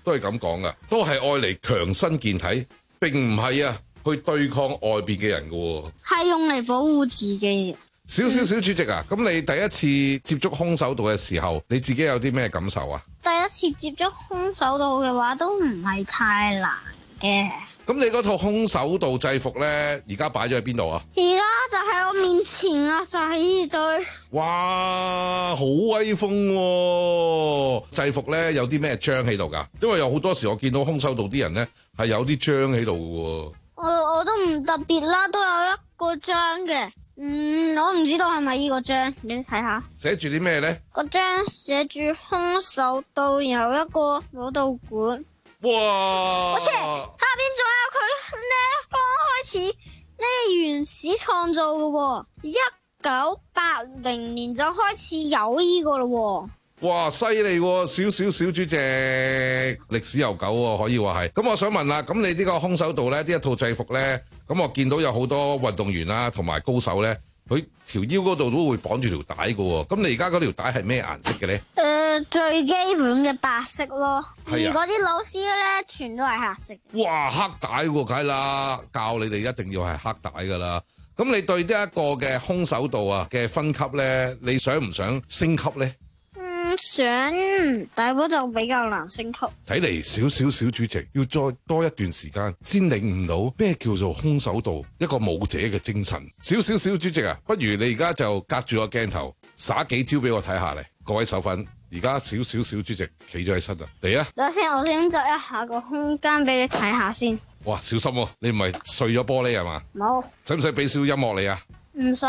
都係咁講噶，都係愛嚟強身健體，並唔係啊去對抗外邊嘅人噶喎。 係用嚟保護自己。 小小小主席啊，咁、嗯、你第一次接觸空手道嘅時候，你自己有啲咩感受啊？ 第一次接觸空手道嘅話，都唔係太難嘅。 咁你嗰套空手道制服咧，而家擺咗喺邊度啊？ 而家就喺我面前啊，就喺呢對。 哇，好威風喎、啊！制服咧有啲咩章喺度噶？因為有好多時我見到空手道啲人咧係有啲章喺度嘅。 我我都唔特別啦，都有一個章嘅。嗯，我唔知道係咪呢個章，你睇下。 寫住啲咩咧？ 個章寫住空手道有一個武道館。哇！好似下邊仲有佢咧，剛開始呢原始創造嘅喎，一九八零年就開始有呢個咯喎。 哇！犀利喎，小小小主席，歷史悠久喎，可以話係。咁我想問啦，咁你呢個空手道咧，呢一套制服咧，咁我見到有好多運動員啦，同埋高手咧，佢條腰嗰度都會綁住條帶嘅喎。咁你而家嗰條帶係咩顏色嘅咧？ 誒、呃，最基本嘅白色咯。而嗰啲老師咧，全都係黑色。 哇，黑帶喎，梗係啦，教你哋一定要係黑帶㗎啦。咁你對呢一個嘅空手道啊嘅分級咧，你想唔想升級咧？ 想，但係嗰就比較難升級。 睇嚟小小小主席要再多一段時間先領悟到咩叫做空手道一個武者嘅精神。小小小主席啊，不如你而家就隔住個鏡頭耍幾招俾我睇下嚟。各位手粉，而家小小小主席企咗喺身啊，嚟啊！ 等先，我先執一下個空間俾你睇下先。 哇，小心喎、啊，你唔係碎咗玻璃係嘛？冇。使唔使俾少音樂你啊？ 唔使。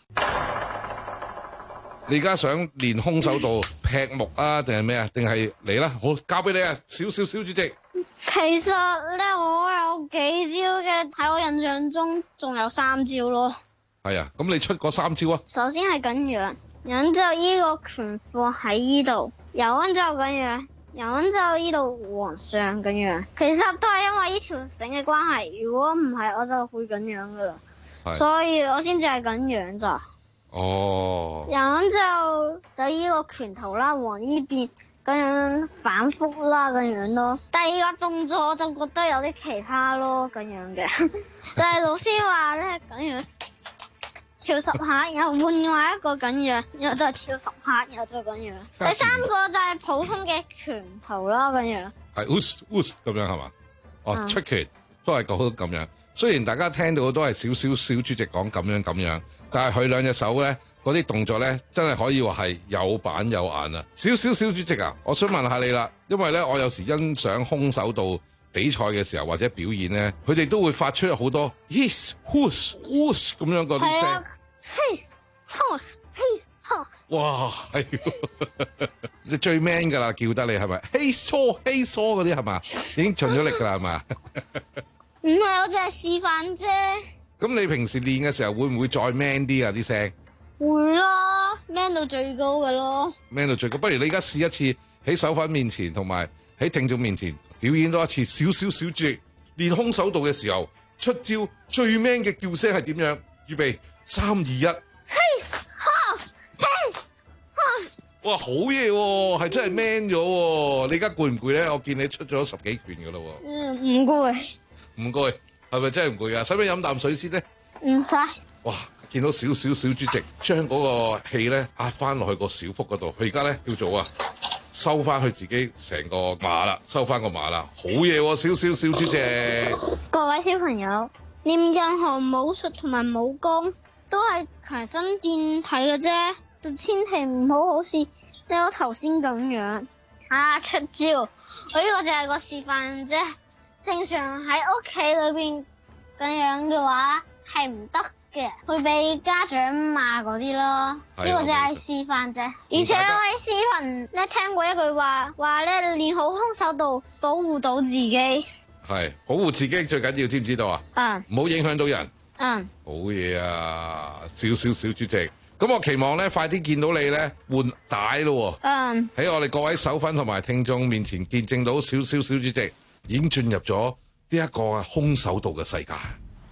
你而家想練空手道劈木啊，定係咩啊？定係嚟啦，好，交俾你啊，小小小主席。 其實咧，我有幾招嘅，喺我印象中仲有三招咯。 係啊，咁你出嗰三招啊？ 首先係咁樣，然之後依個拳放喺依度，然之後咁樣，然之後依度往上咁樣。其實都係因為依條繩嘅關係，如果唔係我就會咁樣噶啦。所以我先至係咁樣咋。哦，然後就就依個拳頭啦，往呢邊咁樣反覆啦，咁樣咯。第二個動作我就覺得有啲奇葩咯，咁樣嘅，就係老師話咧咁樣跳十下，然後換另外一個咁樣，然後再跳十下，然後再咁樣。第三個就係普通嘅拳頭啦，咁樣。係 us us 咁樣係嘛？哦，出拳都係講咁樣。雖然大家聽到都係少少小主席講咁樣咁樣，但係佢兩隻手咧嗰啲動作咧，真係可以話係有板有眼啊！少少小主席啊，我想問下你啦，因為咧我有時欣賞空手道比賽嘅時候或者表演咧，佢哋都會發出好多 his whos whos 咁樣嗰啲聲。 his whos his whos。哇，係你最 man 噶啦，叫得你係咪 ？Hey so hey so 嗰啲係嘛？已經盡咗力噶啦係嘛？ 唔係，我淨係示範啫。 咁你平時練嘅時候會唔會再 man 啲啊？啲聲會咯 ，man 到最高嘅咯。 man 到最高，不如你而家試一次喺手粉面前同埋喺聽眾面前表演多一次小小小主席練空手道嘅時候出招最 man 嘅叫聲係點樣？預備三二一。 His horse, his horse。 哇，好嘢喎，係真係 man 咗喎！你而家攰唔攰咧？我見你出咗十幾拳噶啦喎。 嗯，唔攰。 唔攰，係咪真係唔攰啊？使唔使飲啖水先咧？ 唔使。 哇！見到小小小主席將嗰個氣咧壓翻落去個小腹嗰度，佢而家咧叫做啊收翻去自己成個馬啦，收翻個馬啦，好嘢喎！小小小主席。 各位小朋友，練任何武術同埋武功都係強身健體嘅啫，就千祈唔好好似你我頭先咁樣啊出招，我呢個就係個示範啫。正常喺屋企裏邊咁樣嘅話係唔得嘅，會俾家長罵嗰啲咯。呢個就係示範啫。而且我喺視頻咧聽過一句話，話咧練好空手道，保護到自己。 係保護自己最緊要，知唔知道啊？嗯。唔好影響到人。嗯。好嘢啊！小小小主席，咁我期望咧快啲見到你咧換帶咯。嗯。喺我哋各位手粉同埋聽眾面前見證到小小小主席已經進入咗呢一個空手道嘅世界。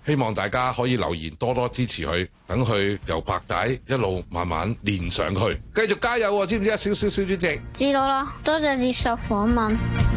希望大家可以留言多多支持佢，等佢由白帶一路慢慢練上去，繼續加油喎！知唔知啊？少少小主席， 知道啦，多謝接受訪問。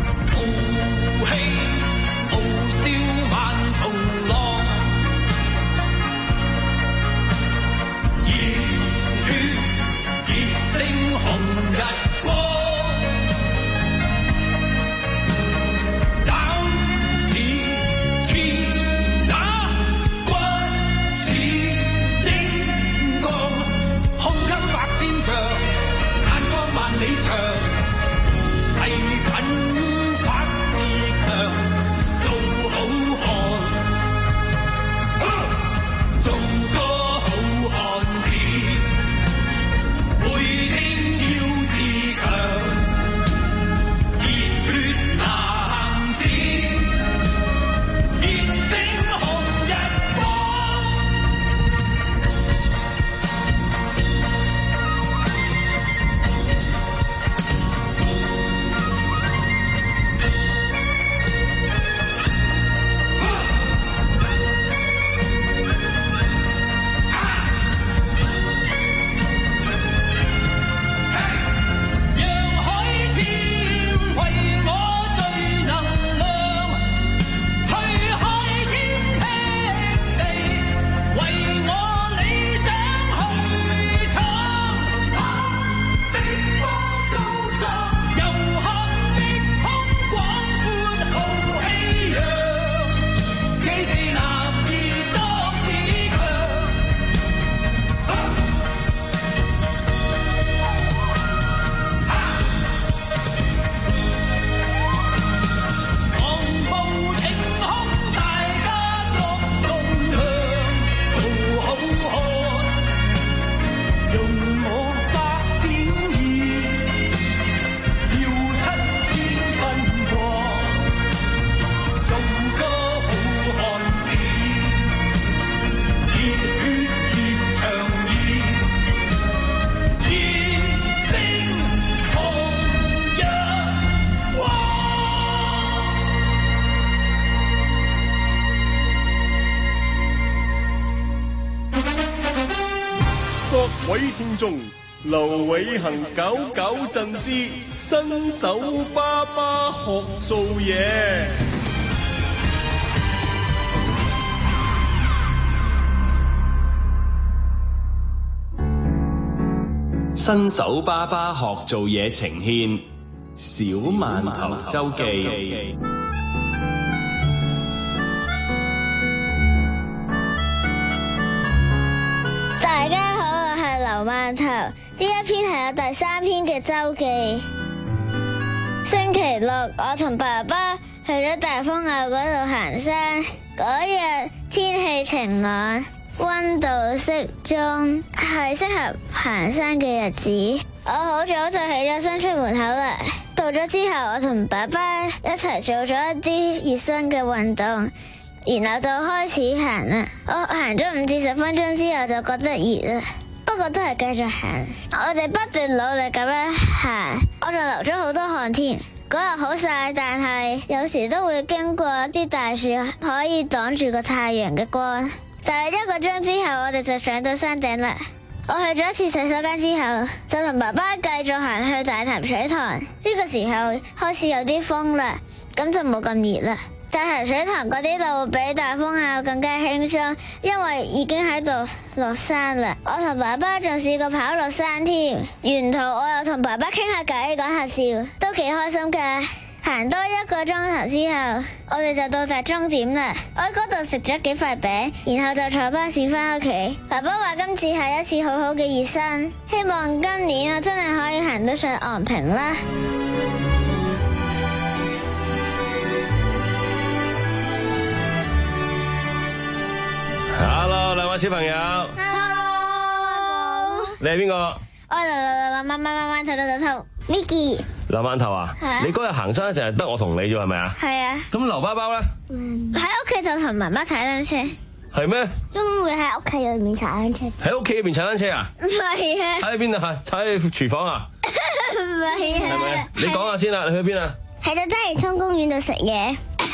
各位聽眾，劉偉恒搞搞震之新手爸爸學做嘢。 新手爸爸學做嘢呈獻小饅頭周記。 大家好，我係劉饅頭，呢一篇係我第三篇嘅周記。星期六，我同爸爸去咗大豐坳嗰度行山，嗰日天氣晴朗，溫度適中，係適合行山嘅日子。我好早就起咗身出門口啦。到咗之後，我同爸爸一齊做咗一啲熱身嘅運動，然後就開始行啦。我行咗五至十分鐘之後就覺得熱啦，不過都係繼續行。我哋不斷努力咁樣行，我仲流咗好多汗添。嗰日好曬，但係有時都會經過一啲大樹，可以擋住個太陽嘅光。就係一個鐘之後，我哋就上到山頂啦。我去咗一次洗手間之後，就同爸爸繼續行去大潭水塘。呢個時候開始有啲風啦，咁就冇咁熱啦。大潭水塘嗰啲路比大豐坳更加輕鬆，因為已經喺度落山啦。我同爸爸仲試過跑落山添，沿途我又同爸爸傾下偈，講下笑，都幾開心噶。行多一個鐘頭之後，我哋就到達終點啦。我喺嗰度食咗幾塊餅，然後就坐巴士返屋企。爸爸話今次係一次好好嘅熱身，希望今年我真係可以行到上昂坪啦。 Hello， 兩位小朋友。 Hello。 你係邊個？ 我係劉劉劉媽媽媽媽頭頭頭頭 Vicky。 劉饅頭啊？ 係啊。 你嗰日行山就係得我同你啫，係咪啊？ 係啊。 咁劉包包咧？ 喺屋企就同媽媽踩單車。 係咩？ 都會喺屋企入面踩單車。 喺屋企入面踩單車啊？ 唔係啊。 喺邊啊？踩喺廚房啊？ 唔係啊。 係咪？你講下先啦，你去邊啊？ 喺度鰂魚涌公園度食嘢。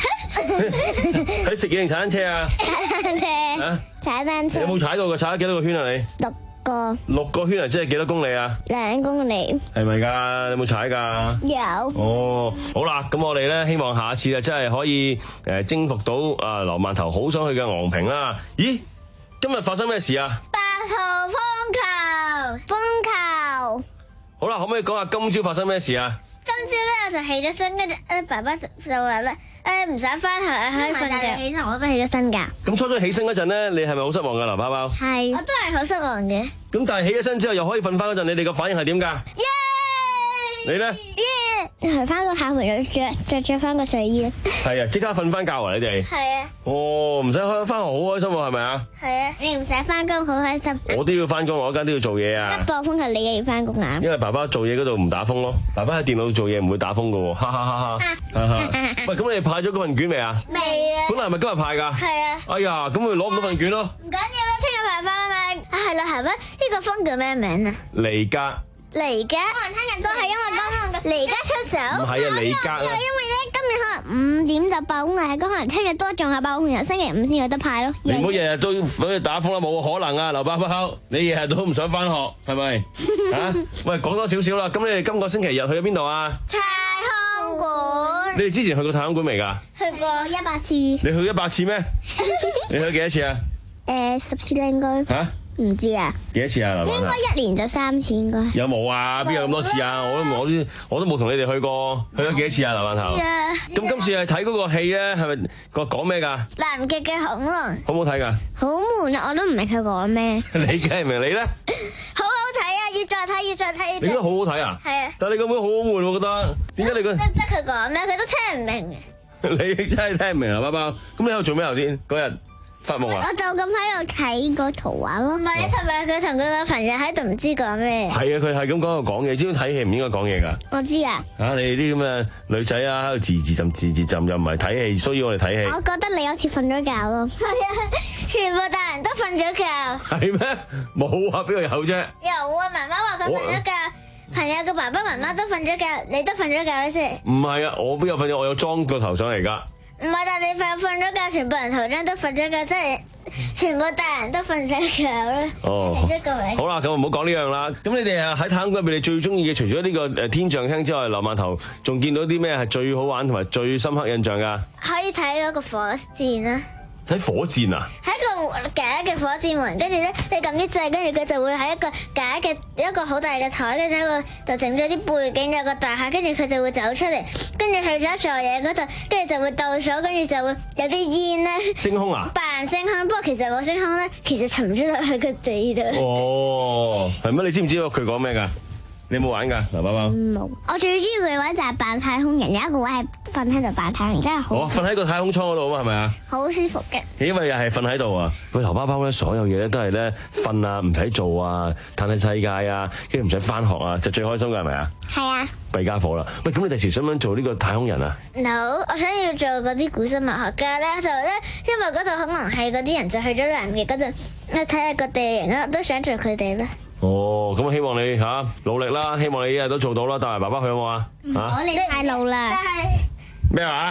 喺食嘢定踩單車啊？ 單車。 啊？ 踩單車。 有冇踩到㗎？踩咗幾多個圈啊？你？ 六個。 六個圈啊，即係幾多公里啊？ 兩公里。 係咪㗎？你有冇踩㗎？ 有。 哦，好啦，咁我哋咧希望下次啊，真係可以誒征服到啊劉饅頭好想去嘅昂坪啦。咦？今日發生咩事啊？ 八號風球。風球。 好啦，可唔可以講下今朝發生咩事啊？ 今朝咧我就起咗身，跟住誒爸爸就就話咧誒唔使翻學啊，可以瞓覺。起身我都起咗身㗎。咁初初起身嗰陣咧，你係咪好失望㗎，劉包包？ 係。我都係好失望嘅。 咁但係起咗身之後又可以瞓翻嗰陣，你哋個反應係點㗎？耶！你咧？ 耶！係翻個校服又着着着翻個睡衣。 係啊，即刻瞓翻覺啊！你哋。 係啊。 哦，唔使開翻學好開心喎，係咪啊？ 係啊，你唔使翻工好開心。 我都要翻工，我一間都要做嘢啊。 一播風球你又要翻工啊？ 因為爸爸做嘢嗰度唔打風咯，爸爸喺電腦做嘢唔會打風㗎喎，哈哈哈哈。喂，咁你哋派咗嗰份卷未啊？ 未啊。 本來係咪今日派㗎？ 係啊。 哎呀，咁咪攞唔到份卷咯。 唔緊要啦，聽日派翻啊嘛。係啦，係咩？呢個風叫咩名啊？ 離格。 離格。可能聽日都係因為今日離家出走。 唔係啊，離格啊。 因為咧，今日可能五點就爆風啊，咁可能聽日都仲係爆風，由星期五先有得派咯。 你唔好日日都好似打風啦，冇可能啊，劉伯伯，你日日都唔想翻學，係咪？啊，喂，講多少少啦，咁你哋今個星期日去咗邊度啊？ 太空館。 你哋之前去過太空館未㗎？ 去過一百次。 你去一百次咩？你去咗幾多次啊？ 誒，十次啦應該。嚇？唔知啊？ 幾多次啊？劉伯伯？ 應該一年就三次應該。 有冇啊？邊有咁多次啊？我都我都我都冇同你哋去過，去咗幾多次啊？劉饅頭。咁今次係睇嗰個戲咧，係咪個講咩㗎？ 南極嘅恐龍。 好唔好睇㗎？ 好悶啊！我都唔明佢講咩。 你梗係明你咧？ 好好睇啊！要再睇，要再睇。 你覺得好好睇啊？ 係啊。 但係你咁樣好好悶，我覺得。點解你覺得？ 識得佢講咩？佢都聽唔明。 你真係聽唔明啊，包包。咁你喺度做咩頭先？嗰日發夢啊？ 我就咁喺度睇個圖畫咯。唔係，尋日佢同佢個朋友喺度唔知講咩。 係啊，佢係咁講度講嘢，知唔知睇戲唔應該講嘢㗎？ 我知啊。 嚇！你哋啲咁嘅女仔啊，喺度自自浸自自浸，又唔係睇戲，需要我哋睇戲。 我覺得你好似瞓咗覺咯。係啊，全部大人都瞓咗覺。 係咩？冇啊，邊度有啫？ 有啊，媽媽話佢瞓咗覺，朋友嘅爸爸媽媽都瞓咗覺，你都瞓咗覺先。 唔係啊，我邊有瞓咗？我有裝個頭上嚟㗎。 唔係，但你瞓瞓咗覺，全部人頭張都瞓咗覺，即係全部大人都瞓咗覺啦。 哦，好啦，咁唔好講呢樣啦。咁你哋啊喺太空館入邊，你最中意嘅除咗呢個誒天象廳之外，劉饅頭仲見到啲咩係最好玩同埋最深刻印象㗎？ 可以睇嗰個火箭啦。 睇火箭啊！ 喺個假嘅火箭門，跟住咧你撳啲掣，跟住佢就會喺一個假嘅一個好大嘅台，跟住喺個度整咗啲背景，有個大廈，跟住佢就會走出嚟，跟住去咗座嘢嗰度，跟住就會倒數，跟住就會有啲煙咧。星空啊！扮星空，不過其實冇星空咧，其實沉咗落去個地度。 哦，係咩？你知唔知佢講咩㗎？你有冇玩㗎，劉寶寶？ 冇。我最中意嘅位就係扮太空人，有一個位係瞓喺度扮太空人，真係好。 哦，瞓喺個太空艙嗰度啊嘛，係咪啊？ 好舒服嘅。 因為又係瞓喺度啊！佢劉包包咧，所有嘢咧都係咧瞓啊，唔使做啊，嘆下世界啊，跟住唔使翻學啊，就最開心㗎，係咪啊？係啊。弊家伙啦！喂，咁你第時想唔想做呢個太空人啊 ？No， 我想要做嗰啲古生物學家咧，就咧因為嗰度可能係嗰啲人就去咗南極嗰度，我睇下個地形啦，都想做佢哋啦。 哦，咁希望你吓、啊、努力啦，希望你一日都做到啦，帶埋爸爸去好冇啊？ 吓，我哋太老啦。 咩話？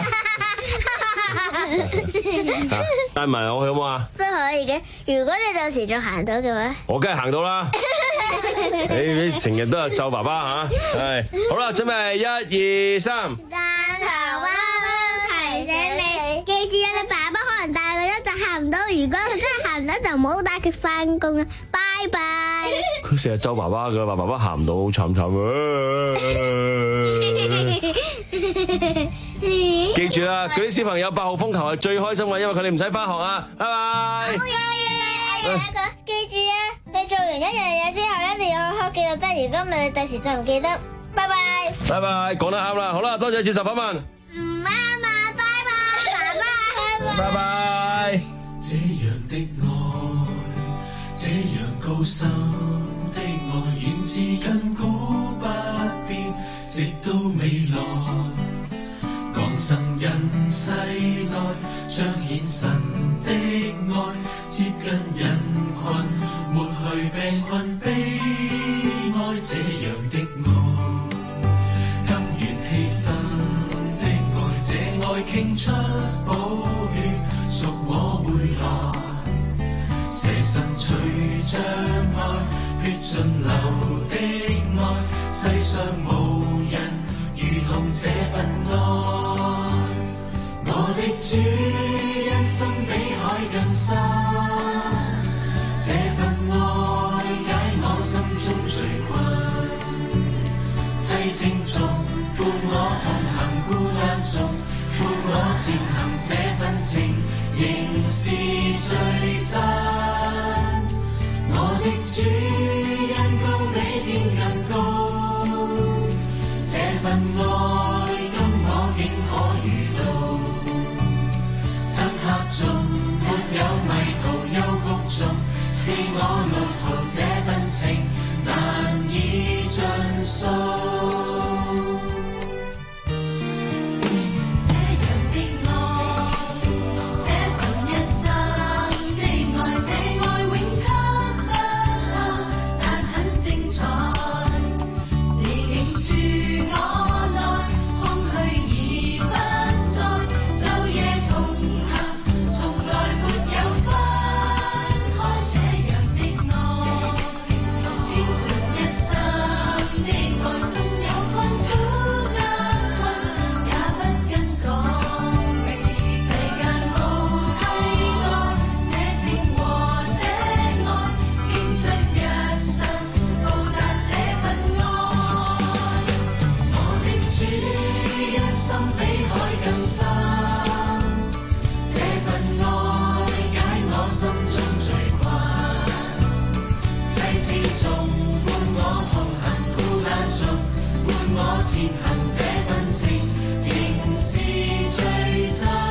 帶埋我去好冇啊？ 都可以嘅，如果你到時仲行到嘅話， 我梗係行到啦。你你成日都係咒爸爸吓，係好啦，準備一二三。 彈頭蛙提醒你，記住啊，你爸爸可能帶你一就行唔到，如果佢真係行唔到，就唔好帶佢翻工啊！拜拜。 佢成日咒爸爸噶，話爸爸行唔到，好慘慘啊！記住啦，嗰啲小朋友八號風球係最開心嘅，因為佢哋唔使翻學啊！拜拜。 好嘢，好嘢，記住啊！你做完一樣嘢之後，一定要好好記錄低，如果唔係，你第時就唔記得。拜拜。拜拜， 講得啱啦，好啦，多謝接受訪問。 唔啱啊！拜拜，拜拜。 拜拜。這樣的愛，這樣高深的愛，遠至亙古不變，直到未來。降生人世內，彰顯神的愛，接近人群，抹去病困悲哀。這樣的愛，甘願犧牲的愛，這愛。 傾出寶血，屬我回來，捨身取將愛，血盡流的愛，世上無人如同這份愛。我的主因心比海更深，這份愛解我心中罪困，凄清中伴我同行孤單中，伴我前行這份情仍是最真。我的主因高比天更高，這份愛今我竟可遇到。漆黑中沒有迷途幽谷中，是我路途這份情難以盡數。前行這份情，仍是最真。